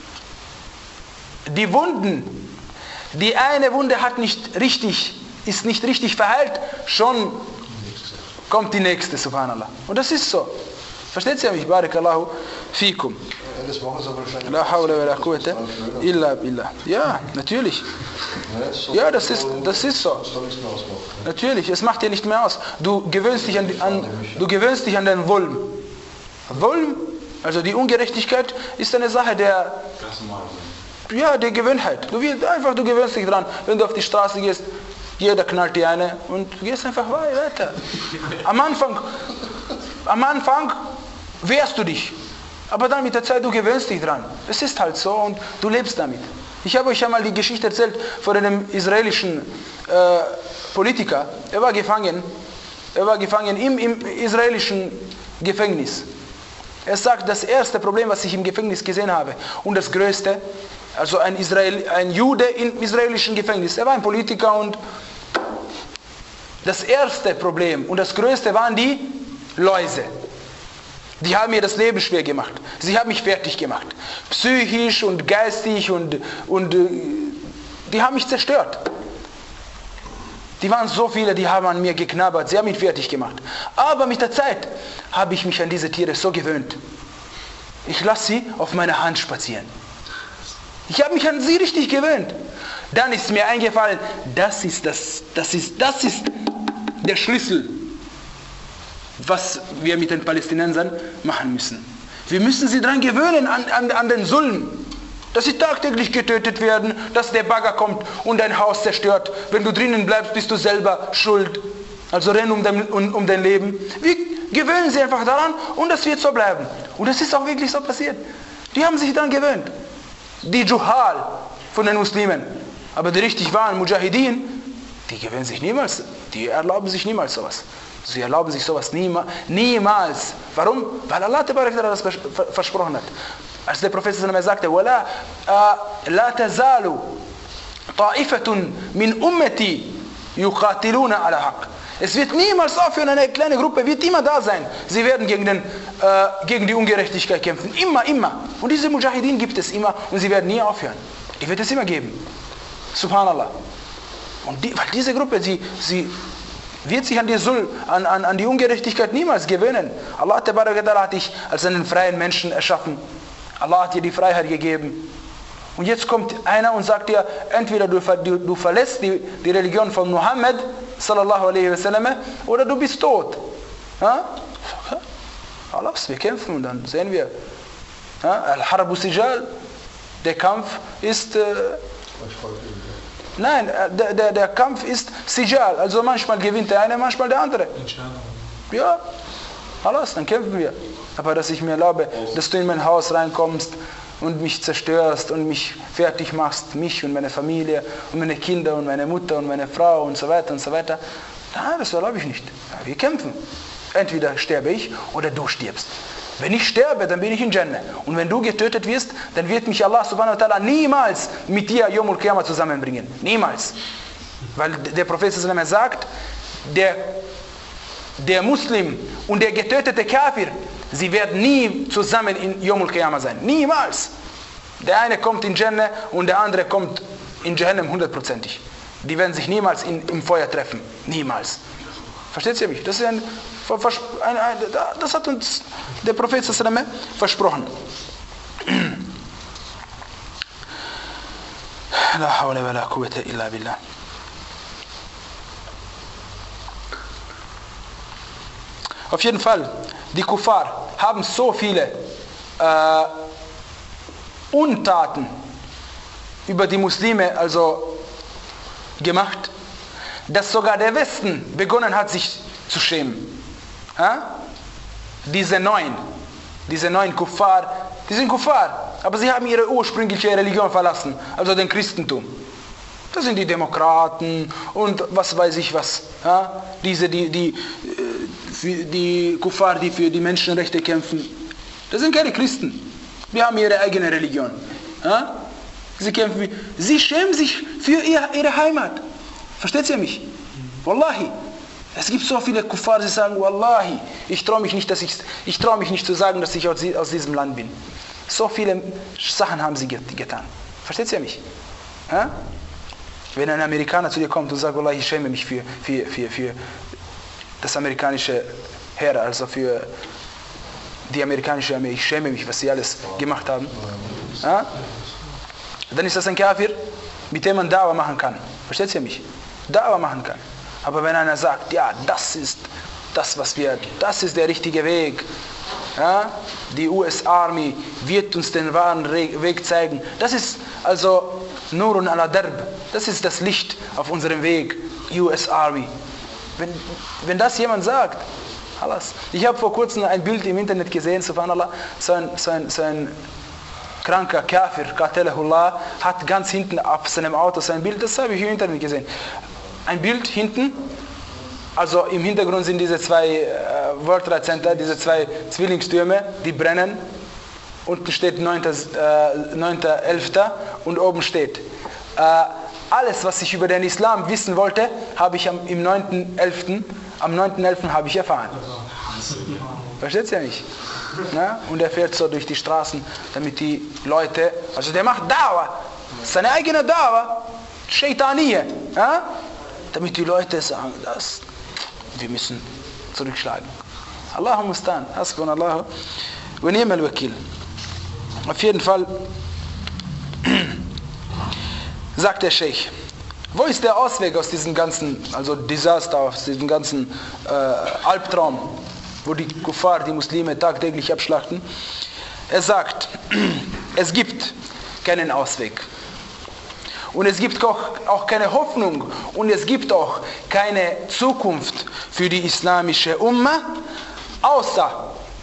die Wunden, die eine Wunde hat nicht richtig, ist nicht richtig verheilt, schon kommt die nächste, subhanallah. Und das ist so. Versteht ihr mich? Barakallahu fikum. Das machen sie wahrscheinlich. La hawla wa la quwwata illa billah. Ja, natürlich. Ja, das ist, das ist so. Natürlich, es macht dir nicht mehr aus. Du gewöhnst dich an, an, du gewöhnst dich an den Wulm. Wulm, also die Ungerechtigkeit, ist eine Sache der, ja, der Gewohnheit. Du wirst einfach, du gewöhnst dich dran. Wenn du auf die Straße gehst, jeder knallt dir eine und du gehst einfach weiter. Am Anfang, am Anfang wehrst du dich. Aber dann mit der Zeit, du gewöhnst dich dran. Es ist halt so und du lebst damit. Ich habe euch einmal die Geschichte erzählt von einem israelischen äh, Politiker. Er war gefangen. Er war gefangen im, im israelischen Gefängnis. Er sagt, das erste Problem, was ich im Gefängnis gesehen habe und das größte, also ein, Israel, ein Jude im israelischen Gefängnis. Er war ein Politiker und das erste Problem und das größte waren die Läuse. Die haben mir das Leben schwer gemacht. Sie haben mich fertig gemacht. Psychisch und geistig und, und die haben mich zerstört. Die waren so viele, die haben an mir geknabbert. Sie haben mich fertig gemacht. Aber mit der Zeit habe ich mich an diese Tiere so gewöhnt. Ich lasse sie auf meiner Hand spazieren. Ich habe mich an sie richtig gewöhnt. Dann ist mir eingefallen, das ist, das, das ist, das ist der Schlüssel, was wir mit den Palästinensern machen müssen. Wir müssen sie daran gewöhnen, an, an, an den Sulm, dass sie tagtäglich getötet werden, dass der Bagger kommt und dein Haus zerstört. Wenn du drinnen bleibst, bist du selber schuld. Also renn um dein, um, um dein Leben. Wir gewöhnen sie einfach daran und das wird so bleiben. Und das ist auch wirklich so passiert. Die haben sich daran gewöhnt. Die Juhal von den Muslimen. Aber die richtig wahren Mujahideen, die gewöhnen sich niemals, die erlauben sich niemals sowas. Sie erlauben sich sowas niemals. niemals. Warum? Weil Allah das versprochen hat. Als der Prophet sagte, وَلَا لَا تَزَالُ طَائِفَةٌ مِنْ أُمَّتِي يُقَاتِلُونَ عَلَى حَقٍّ. Es wird niemals aufhören, eine kleine Gruppe wird immer da sein. Sie werden gegen, den, äh, gegen die Ungerechtigkeit kämpfen. Immer, immer. Und diese Mujahideen gibt es immer und sie werden nie aufhören. Die wird es immer geben. Subhanallah. Und die, weil diese Gruppe, sie, sie wird sich an die Sul, an, an, an die Ungerechtigkeit niemals gewöhnen. Allah hat dich als einen freien Menschen erschaffen. Allah hat dir die Freiheit gegeben. Und jetzt kommt einer und sagt dir, entweder du, du, du verlässt die, die Religion von Muhammad, sallallahu alaihi wasallam, oder du bist tot. Ja? Allah, wir kämpfen und dann sehen wir. Ja? Al-Harbu Sijal, der Kampf ist... Äh, Nein, der, der, der Kampf ist Sijal, also manchmal gewinnt der eine, manchmal der andere. Ja, alles, dann kämpfen wir. Aber dass ich mir erlaube, dass du in mein Haus reinkommst und mich zerstörst und mich fertig machst, mich und meine Familie und meine Kinder und meine Mutter und meine Frau und so weiter und so weiter, nein, das erlaube ich nicht. Wir kämpfen. Entweder sterbe ich oder du stirbst. Wenn ich sterbe, dann bin ich in Jannah. Und wenn du getötet wirst, dann wird mich Allah subhanahu wa ta'ala niemals mit dir Yawmul Qiyamah zusammenbringen. Niemals. Weil der Prophet sagt, der, der Muslim und der getötete Kafir, sie werden nie zusammen in Yawmul Qiyamah sein. Niemals. Der eine kommt in Jannah und der andere kommt in Jahannam hundertprozentig. Die werden sich niemals in, im Feuer treffen. Niemals. Versteht ihr mich? Das ist ein, ein, ein, das hat uns der Prophet versprochen. La hawla wa la quwwata illa billah. Auf jeden Fall, die Kuffar haben so viele äh, Untaten über die Muslime also gemacht, dass sogar der Westen begonnen hat, sich zu schämen. Ha? Diese neun, diese neun Kuffar, die sind Kuffar, aber sie haben ihre ursprüngliche Religion verlassen, also den Christentum. Das sind die Demokraten und was weiß ich was. Ja? Diese, die, die, die, die Kuffar, die für die Menschenrechte kämpfen, das sind keine Christen. Die haben ihre eigene Religion. Ja? Sie kämpfen, sie schämen sich für ihr, ihre Heimat. Versteht ihr mich? Wallahi. Es gibt so viele Kuffar, die sagen, Wallahi, ich traue mich nicht, dass ich, ich traue mich nicht zu sagen, dass ich aus, aus diesem Land bin. So viele Sachen haben sie getan. Versteht ihr mich? Ja? Wenn ein Amerikaner zu dir kommt und sagt, Wallahi, ich schäme mich für, für, für, für das amerikanische Heer, also für die amerikanische Armee, ich schäme mich, was sie alles gemacht haben. Ja? Dann ist das ein Kafir, mit dem man Da'wah machen kann. Versteht ihr mich? Da'wah machen kann. Aber wenn einer sagt, ja, das ist das, was wir, das ist der richtige Weg, ja, die U S Army wird uns den wahren Weg zeigen, das ist also Nurun ala Darb, das ist das Licht auf unserem Weg, U S Army. Wenn, wenn das jemand sagt, alles. Ich habe vor kurzem ein Bild im Internet gesehen, subhanallah, so ein, so ein, so ein kranker Kafir, Qatalahullah, hat ganz hinten auf seinem Auto sein Bild, das habe ich im Internet gesehen. Ein Bild hinten, also im Hintergrund sind diese zwei äh, World Trade Center, diese zwei Zwillingstürme, die brennen. Unten steht neunter elfter und oben steht, äh, alles, was ich über den Islam wissen wollte, habe ich am, im neunten elften am neunten elften habe ich erfahren. Versteht ihr nicht? Ja? Und er fährt so durch die Straßen, damit die Leute, also der macht Da'wah, seine eigene Da'wah, Shaitaniye, ja? Damit die Leute sagen, das, wir müssen zurückschlagen. Allahu mustan, hasbunallahu wa ni'mal wakil. Auf jeden Fall sagt der Sheikh, wo ist der Ausweg aus diesem ganzen, also Desaster, aus diesem ganzen äh, Albtraum, wo die Kuffar, die Muslime tagtäglich abschlachten? Er sagt, es gibt keinen Ausweg. Und es gibt auch, auch keine Hoffnung und es gibt auch keine Zukunft für die islamische Umma, außer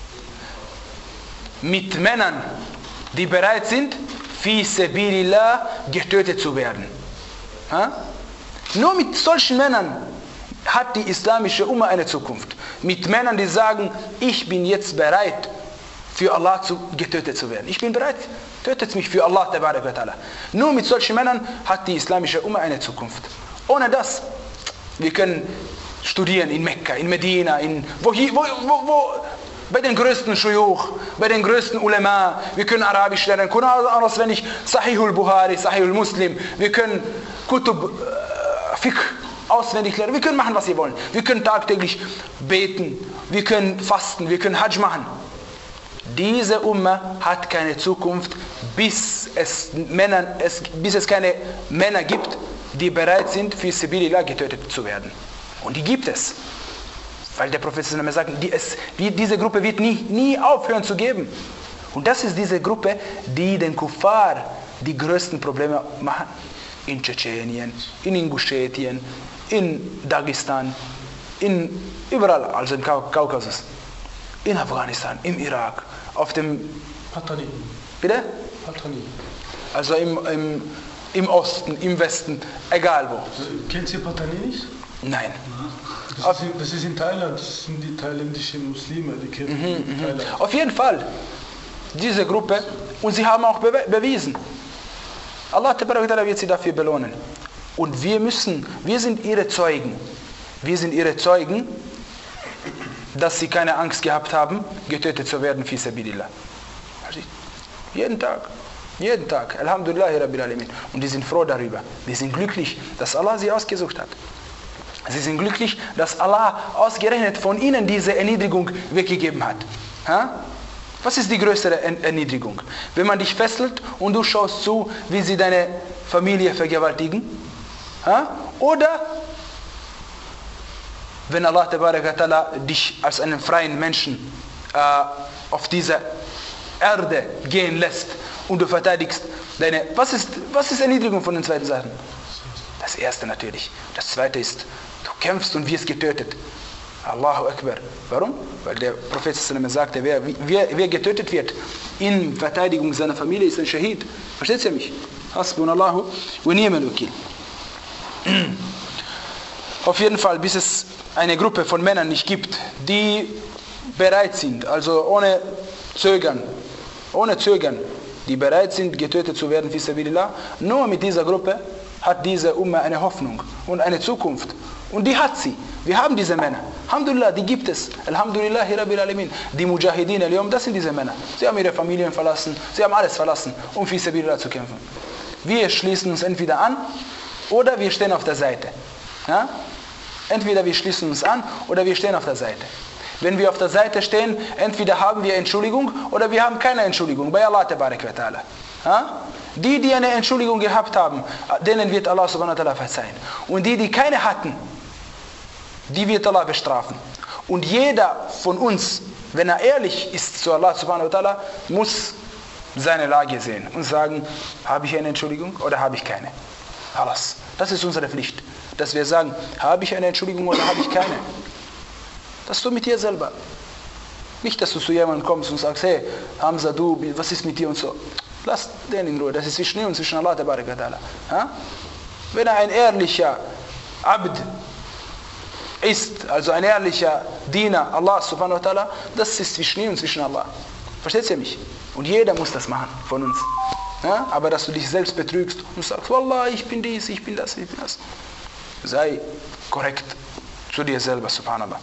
mit Männern, die bereit sind, fi sabilillah getötet zu werden. Ha? Nur mit solchen Männern hat die islamische Umma eine Zukunft. Mit Männern, die sagen, ich bin jetzt bereit, für Allah zu, getötet zu werden. Ich bin bereit, tötet mich für Allah. Nur mit solchen Männern hat die islamische Umma eine Zukunft. Ohne das, wir können studieren in Mekka, in Medina, in, wo, wo, wo, wo, bei den größten Shuyukh, bei den größten Ulema, wir können Arabisch lernen, können auswendig Sahihul Buhari, Sahihul Muslim, wir können Kutub, äh, Fiqh auswendig lernen, wir können machen, was wir wollen. Wir können tagtäglich beten, wir können fasten, wir können Hajj machen. Diese Umma hat keine Zukunft, bis es, Männern, es, bis es keine Männer gibt, die bereit sind, für Sabilillah getötet zu werden. Und die gibt es. Weil der Prophet sagt, die es, die, diese Gruppe wird nie, nie aufhören zu geben. Und das ist diese Gruppe, die den Kuffar die größten Probleme machen. In Tschetschenien, in Ingushetien, in Dagestan, in überall, also im Kaukasus, in Afghanistan, im Irak, auf dem... Patani. Bitte? Patani. Also im, im, im Osten, im Westen, egal wo. Kennt ihr Patani nicht? Nein. Das ist, das ist in Thailand, das sind die thailändischen Muslime, die kämpfen mhm, in Thailand. Auf jeden Fall, diese Gruppe, und sie haben auch bewe- bewiesen, Allah wird sie dafür belohnen. Und wir müssen, wir sind ihre Zeugen, wir sind ihre Zeugen, dass sie keine Angst gehabt haben, getötet zu werden, fi sabilillah. Jeden Tag, jeden Tag, Alhamdulillah Rabbil Alamin. Und die sind froh darüber, die sind glücklich, dass Allah sie ausgesucht hat. Sie sind glücklich, dass Allah ausgerechnet von ihnen diese Erniedrigung weggegeben hat. Ha? Was ist die größere Erniedrigung? Wenn man dich fesselt und du schaust zu, wie sie deine Familie vergewaltigen? Ha? Oder wenn Allah dich als einen freien Menschen äh, auf dieser Erde gehen lässt und du verteidigst deine... Was ist, was ist Erniedrigung von den zweiten Sachen? Das erste natürlich. Das zweite ist, du kämpfst und wirst getötet. Allahu Akbar. Warum? Weil der Prophet sagte, wer, wer, wer getötet wird in Verteidigung seiner Familie, ist ein Shahid. Versteht ihr mich? Hasbunallahu wa ni'mal wakil. Auf jeden Fall, bis es eine Gruppe von Männern nicht gibt, die bereit sind, also ohne Zögern, ohne Zögern, die bereit sind, getötet zu werden, fi sabilillah, nur mit dieser Gruppe hat diese Umma eine Hoffnung und eine Zukunft. Und die hat sie. Wir haben diese Männer. Alhamdulillah, die gibt es. Alhamdulillahi Rabbil Alamin. Die Mujahideen al-Yawm, das sind diese Männer. Sie haben ihre Familien verlassen, sie haben alles verlassen, um fi sabilillah zu kämpfen. Wir schließen uns entweder an oder wir stehen auf der Seite. Ja? Entweder wir schließen uns an oder wir stehen auf der Seite. Wenn wir auf der Seite stehen, entweder haben wir Entschuldigung oder wir haben keine Entschuldigung bei Allah Tabarak wa Ta'ala. Ja? Die, die eine Entschuldigung gehabt haben, denen wird Allah subhanahu wa ta'ala verzeihen. Und die, die keine hatten, die wird Allah bestrafen. Und jeder von uns, wenn er ehrlich ist zu Allah subhanahu wa ta'ala, muss seine Lage sehen und sagen, habe ich eine Entschuldigung oder habe ich keine? Alles. Das ist unsere Pflicht. Dass wir sagen, habe ich eine Entschuldigung oder habe ich keine? Das ist du mit dir selber. Nicht, dass du zu jemandem kommst und sagst, hey, Hamza, du, was ist mit dir und so. Lass den in Ruhe. Das ist zwischen dir und zwischen Allah tabarak wa ta'ala. Ja? Wenn er ein ehrlicher Abd ist, also ein ehrlicher Diener Allah subhanahu wa ta'ala, das ist zwischen ihm und zwischen Allah. Versteht ihr mich? Und jeder muss das machen von uns. Ja? Aber dass du dich selbst betrügst und sagst, Wallah, ich bin dies, ich bin das, ich bin das. Sei korrekt zu dir selber, subhanallah.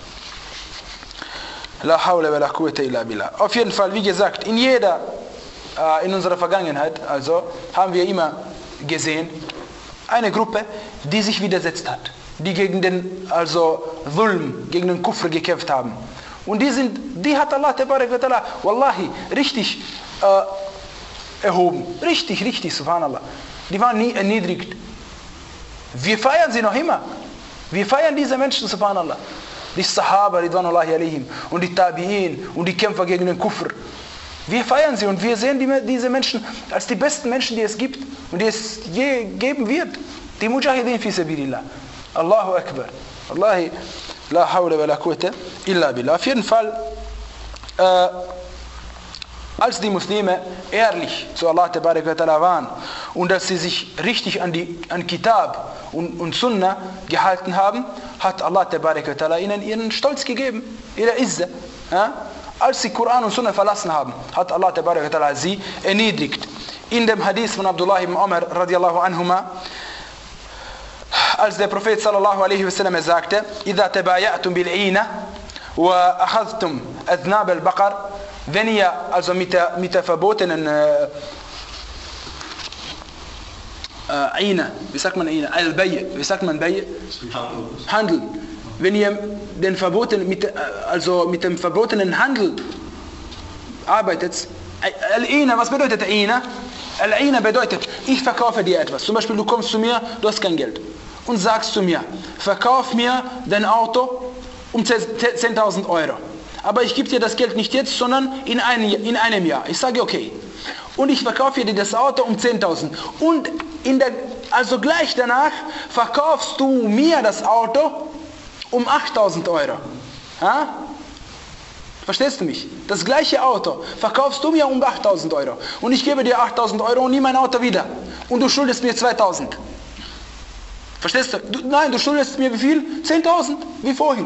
La hawla wa la quwwata illa billah. Auf jeden Fall, wie gesagt, in jeder, äh, in unserer Vergangenheit, also, haben wir immer gesehen, eine Gruppe, die sich widersetzt hat. Die gegen den, also, Dhulm, gegen den Kufr gekämpft haben. Und die sind, die hat Allah tabarak wa ta'ala, wallahi, richtig äh, erhoben. Richtig, richtig, subhanallah. Die waren nie erniedrigt. Wir feiern sie noch immer. Wir feiern diese Menschen, subhanallah. Die Sahaba, ridwanullahi alaihim, und die Tabi'in, und die Kämpfer gegen den Kufr. Wir feiern sie und wir sehen die, diese Menschen als die besten Menschen, die es gibt und die es je geben wird. Die Mujahideen fi sabilillah. Allahu Akbar. Wallahi, la hawla wa la quwwata illa billah. Auf jeden Fall, äh, als die Muslime ehrlich zu Allah tabarak wa ta'ala waren und dass sie sich richtig an, die, an Kitab und, und Sunnah gehalten haben, hat Allah tabarak wa ta'ala ihnen ihren Stolz gegeben, ihre Izze. Ja? Als sie Koran und Sunnah verlassen haben, hat Allah tabarak wa ta'ala sie erniedrigt. In dem Hadith von Abdullah ibn Umar radiallahu anhuma, als der Prophet sallallahu alaihi wasallam sagte, إِذَا تَبَايَأْتُمْ بِالْعِينَ وَأَخَذْتُمْ أَذْنَابَ الْبَقَرِ, wenn ihr also mit der, mit der verbotenen äh, äh, Aina, wie sagt man Aina? Al-Bay, wie sagt man Bay? Handel. Wenn ihr den verbotenen, mit, also mit dem verbotenen Handel arbeitet, Al-Ina, was bedeutet Aina? Al-Ina bedeutet, ich verkaufe dir etwas. Zum Beispiel, du kommst zu mir, du hast kein Geld. Und sagst zu mir, verkauf mir dein Auto um zehntausend Euro. Aber ich gebe dir das Geld nicht jetzt, sondern in, ein, in einem Jahr. Ich sage, okay. Und ich verkaufe dir das Auto um zehntausend. Und in der, also gleich danach verkaufst du mir das Auto um achttausend Euro. Ha? Verstehst du mich? Das gleiche Auto verkaufst du mir um achttausend Euro. Und ich gebe dir achttausend Euro und nimm mein Auto wieder. Und du schuldest mir zweitausend. Verstehst du? du nein, du schuldest mir wie viel? zehntausend, wie vorhin.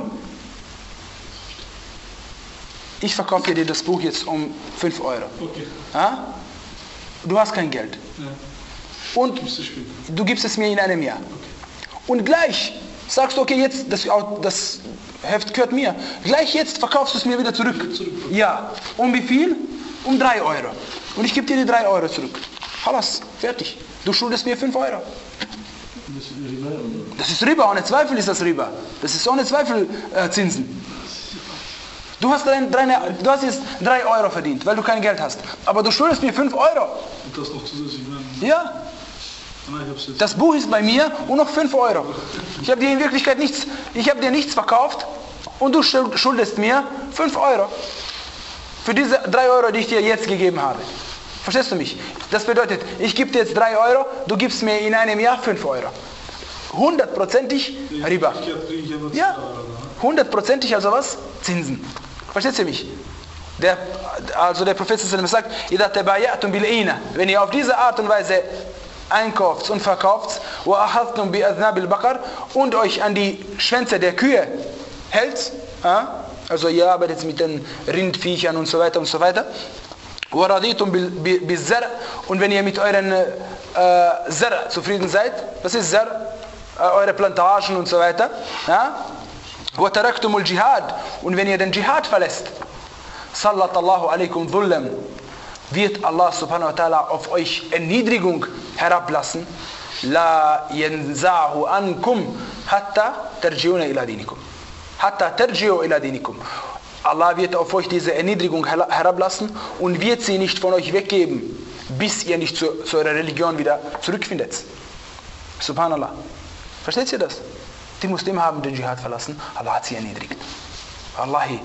Ich verkaufe dir das Buch jetzt um fünf Euro. Okay. Ja? Du hast kein Geld. Ja. Und du gibst es mir in einem Jahr. Okay. Und gleich sagst du, okay, jetzt das, das Heft gehört mir. Gleich jetzt verkaufst du es mir wieder zurück. zurück. Ja. Um wie viel? Um drei Euro. Und ich gebe dir die drei Euro zurück. Halas, fertig. Du schuldest mir fünf Euro. Das ist Riba, ohne Zweifel ist das Riba. Das ist ohne Zweifel äh, Zinsen. Du hast, dein, deine, du hast jetzt drei Euro verdient, weil du kein Geld hast. Aber du schuldest mir fünf Euro. Und das noch zusätzlich? Ja. Nein, ich hab's jetzt. Das Buch ist bei mir und noch fünf Euro. Ich habe dir in Wirklichkeit nichts, ich habe dir nichts verkauft und du schuldest mir fünf Euro. Für diese drei Euro, die ich dir jetzt gegeben habe. Verstehst du mich? Das bedeutet, ich gebe dir jetzt drei Euro, du gibst mir in einem Jahr fünf Euro. Hundertprozentig Riba. Ja, hundertprozentig also was? Zinsen. Versteht ihr mich? Der, also der Prophet sagt, wenn ihr auf diese Art und Weise einkauft und verkauft und euch an die Schwänze der Kühe hält, also ihr arbeitet mit den Rindviechern und so weiter und so weiter, und wenn ihr mit euren äh, Zar zufrieden seid, was ist Zar? Äh, eure Plantagen und so weiter, ja? Und wenn ihr den Dschihad verlässt, Sallatallahu alaikum dhullam, wird Allah subhanahu wa ta'ala auf euch Erniedrigung herablassen, la yanza'hu ankum hatta tarji'una ila dinikum. Hatta tarji'u ila dinikum. Allah wird auf euch diese Erniedrigung herablassen und wird sie nicht von euch weggeben, bis ihr nicht zu, zu eurer Religion wieder zurückfindet. Subhanallah. Versteht ihr das? Die Muslime haben den Dschihad verlassen, Allah hat sie erniedrigt. Wallahi.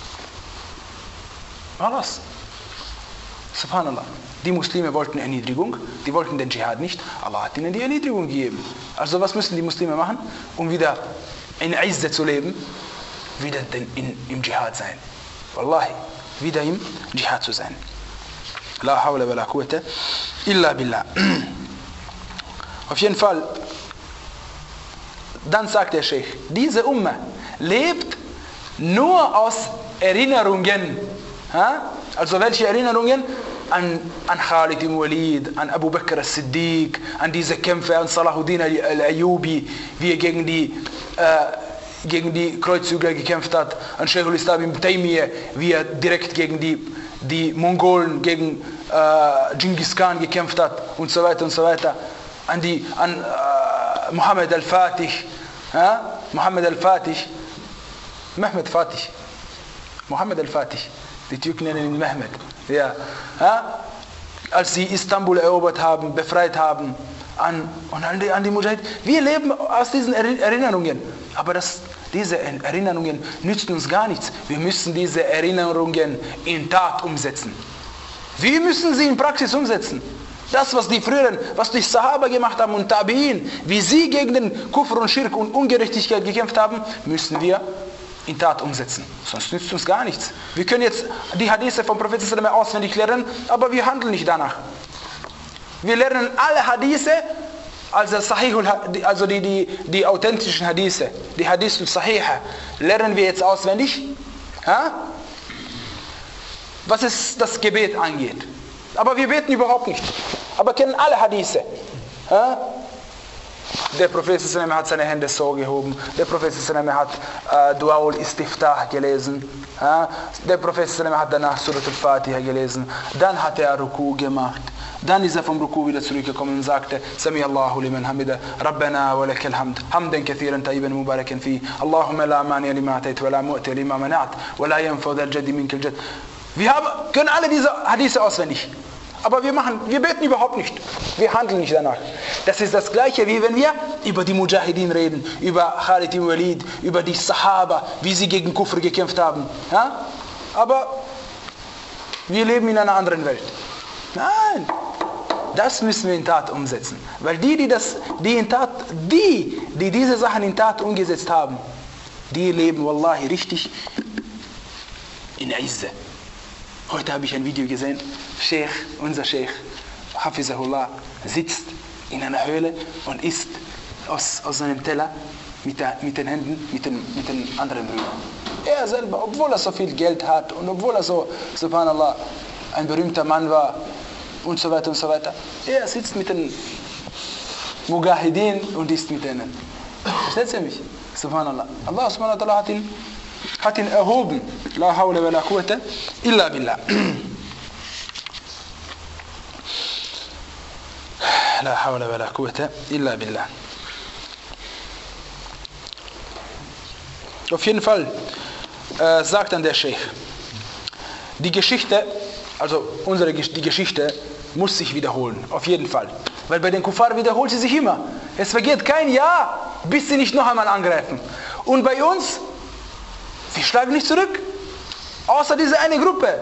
Alles. Subhanallah. Die Muslime wollten Erniedrigung, die wollten den Dschihad nicht, Allah hat ihnen die Erniedrigung gegeben. Also was müssen die Muslime machen, um wieder in Izze zu leben? Wieder in, im Dschihad sein. Wallahi, wieder im Dschihad zu sein. La hawla wa la quwwata illa billah. Auf jeden Fall, dann sagt der Sheikh, diese Umma lebt nur aus Erinnerungen. Ha? Also welche Erinnerungen? An, an Khalid ibn Walid, an Abu Bakr as-Siddiq, an diese Kämpfe, an Salahuddin al-Ayyubi, wie er gegen die äh, gegen die Kreuzzügler gekämpft hat, an Shaykh al-Islam ibn Taymiyyah, wie er direkt gegen die, die Mongolen, gegen äh, Genghis Khan gekämpft hat und so weiter und so weiter, an, die, an äh, Muhammad al-Fatih, ja? Muhammad al-Fatih, Mehmed Fatih, Muhammad al-Fatih, die Türken nennen ihn Mehmed, ja? Ja? Als sie Istanbul erobert haben, befreit haben, an, und an die, an die Mujahid. Wir leben aus diesen Erinnerungen. Aber das, diese Erinnerungen nützen uns gar nichts. Wir müssen diese Erinnerungen in Tat umsetzen. Wir müssen sie in Praxis umsetzen. Das, was die früheren, was die Sahaba gemacht haben und Tabi'in, wie sie gegen den Kufr und Schirk und Ungerechtigkeit gekämpft haben, müssen wir in Tat umsetzen. Sonst nützt uns gar nichts. Wir können jetzt die Hadithe vom Propheten auswendig lernen, aber wir handeln nicht danach. Wir lernen alle Hadithe, also, Sahihul, also die, die, die authentischen Hadithe, die Hadithul Sahiha, lernen wir jetzt auswendig, ja? Was es das Gebet angeht. Aber wir beten überhaupt nicht. Aber kennen alle Hadithe. Ja? Der Prophet hat seine Hände so gehoben. Der Prophet hat äh, Dua ul-Istiftah gelesen. Ja? Der Prophet hat danach Surat al-Fatiha gelesen. Dann hat er Ruku gemacht. Dann ist er vom Ruku wieder zurückgekommen und sagte, Sami Allahu liman hamida, Rabbana wa lakal hamd, hamdan kathiran tayyiban mubarakan fi, Allahumma la mani'a lima atayt wa la mu'ti lima mana'at, wa la yanfa'u dhal jaddi minkal jadd. Wir haben, können alle diese Hadithe auswendig. Aber wir machen, wir beten überhaupt nicht. Wir handeln nicht danach. Das ist das Gleiche, wie wenn wir über die Mujahideen reden, über Khalid ibn Walid, über die Sahaba, wie sie gegen Kufr gekämpft haben. Ja? Aber wir leben in einer anderen Welt. Nein, das müssen wir in Tat umsetzen. Weil die, die, das, die, in Tat, die, die diese Sachen in Tat umgesetzt haben, die leben wallahi richtig in Izze. Heute habe ich ein Video gesehen, Sheikh, unser Sheikh, Hafizahullah, sitzt in einer Höhle und isst aus, aus seinem Teller mit, der, mit den Händen, mit den, mit den anderen Brüdern. Er selber, obwohl er so viel Geld hat und obwohl er so, subhanallah, ein berühmter Mann war und so weiter und so weiter, er sitzt mit den Mujahideen und isst mit denen. Versteht ihr mich? Subhanallah. Allah subhanahu wa ta'ala hat ihn hat ihn erhoben. La hawla wa la quwwata illa billah. La hawla wa la quwwata illa billah. Auf jeden Fall äh, sagt dann der Sheikh, die Geschichte, also unsere die Geschichte muss sich wiederholen, auf jeden Fall. Weil bei den Kuffar wiederholt sie sich immer. Es vergeht kein Jahr, bis sie nicht noch einmal angreifen. Und bei uns, wir schlagen nicht zurück. Außer diese eine Gruppe,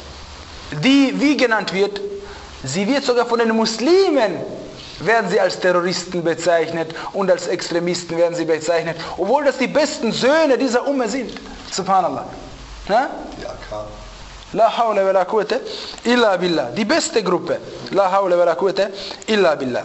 die wie genannt wird, sie wird sogar von den Muslimen, werden sie als Terroristen bezeichnet und als Extremisten werden sie bezeichnet, obwohl das die besten Söhne dieser Umme sind. Subhanallah. Na? Ja, klar. La hawla wa la quwwata illa billah. Die beste Gruppe. La hawla wa la quwwata illa billah.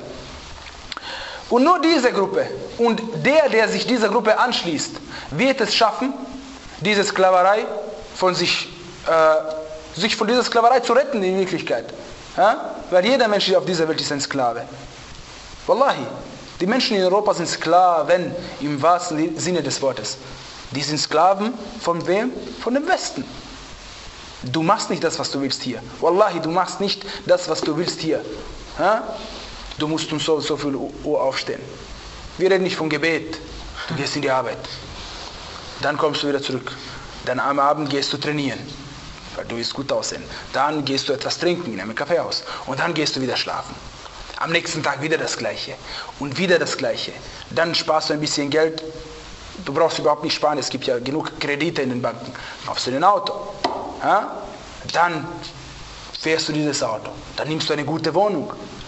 Und nur diese Gruppe und der, der sich dieser Gruppe anschließt, wird es schaffen, diese Sklaverei von sich, äh, sich von dieser Sklaverei zu retten in Wirklichkeit. Ja? Weil jeder Mensch auf dieser Welt ist ein Sklave. Wallahi, die Menschen in Europa sind Sklaven im wahrsten Sinne des Wortes. Die sind Sklaven von wem? Von dem Westen. Du machst nicht das, was du willst hier. Wallahi, du machst nicht das, was du willst hier. Ja? Du musst um so, so viel Uhr aufstehen. Wir reden nicht vom Gebet. Du gehst in die Arbeit. Dann kommst du wieder zurück. Dann am Abend gehst du trainieren. Weil du willst gut aussehen. Dann gehst du etwas trinken in einem Kaffeehaus. Und dann gehst du wieder schlafen. Am nächsten Tag wieder das Gleiche. Und wieder das Gleiche. Dann sparst du ein bisschen Geld. Du brauchst überhaupt nicht sparen. Es gibt ja genug Kredite in den Banken. Kaufst du ein Auto. Ja? Dann fährst du dieses Auto. Dann nimmst du eine gute Wohnung.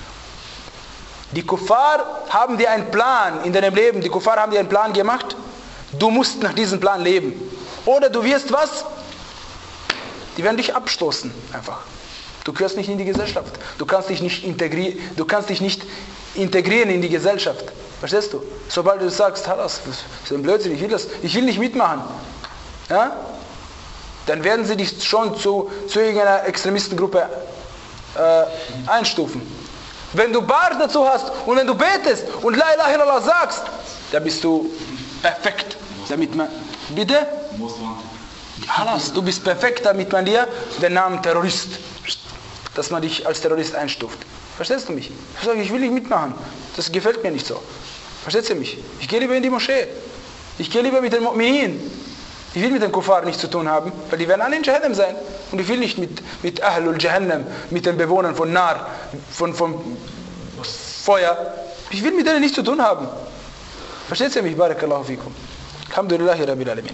Die Kuffar haben dir einen Plan in deinem Leben. Die Kuffar haben dir einen Plan gemacht. Du musst nach diesem Plan leben. Oder du wirst was? Die werden dich abstoßen. Einfach. Du gehörst nicht in die Gesellschaft. Du kannst dich nicht integrieren, du kannst dich nicht integrieren in die Gesellschaft. Verstehst du? Sobald du sagst, das ist ein Blödsinn, ich will, das, ich will nicht mitmachen. Ja? Dann werden sie dich schon zu, zu irgendeiner Extremistengruppe äh, einstufen. Wenn du Bart dazu hast und wenn du betest und La ilaha illallah sagst, dann bist du perfekt. Damit man, bitte? Halas, du bist perfekt, damit man dir den Namen Terrorist, dass man dich als Terrorist einstuft. Verstehst du mich? Ich sage, ich will nicht mitmachen. Das gefällt mir nicht so. Verstehst du mich? Ich gehe lieber in die Moschee. Ich gehe lieber mit den Mu'minin. Ich will mit den Kuffar nichts zu tun haben, weil die werden alle in Jahannam sein. Und ich will nicht mit, mit Ahlul Jahannam, mit den Bewohnern von Nar, von, von Feuer. Ich will mit denen nichts zu tun haben. Versteht ihr mich? Barakallahu fikum. Alhamdulillahi Rabbil Alamin.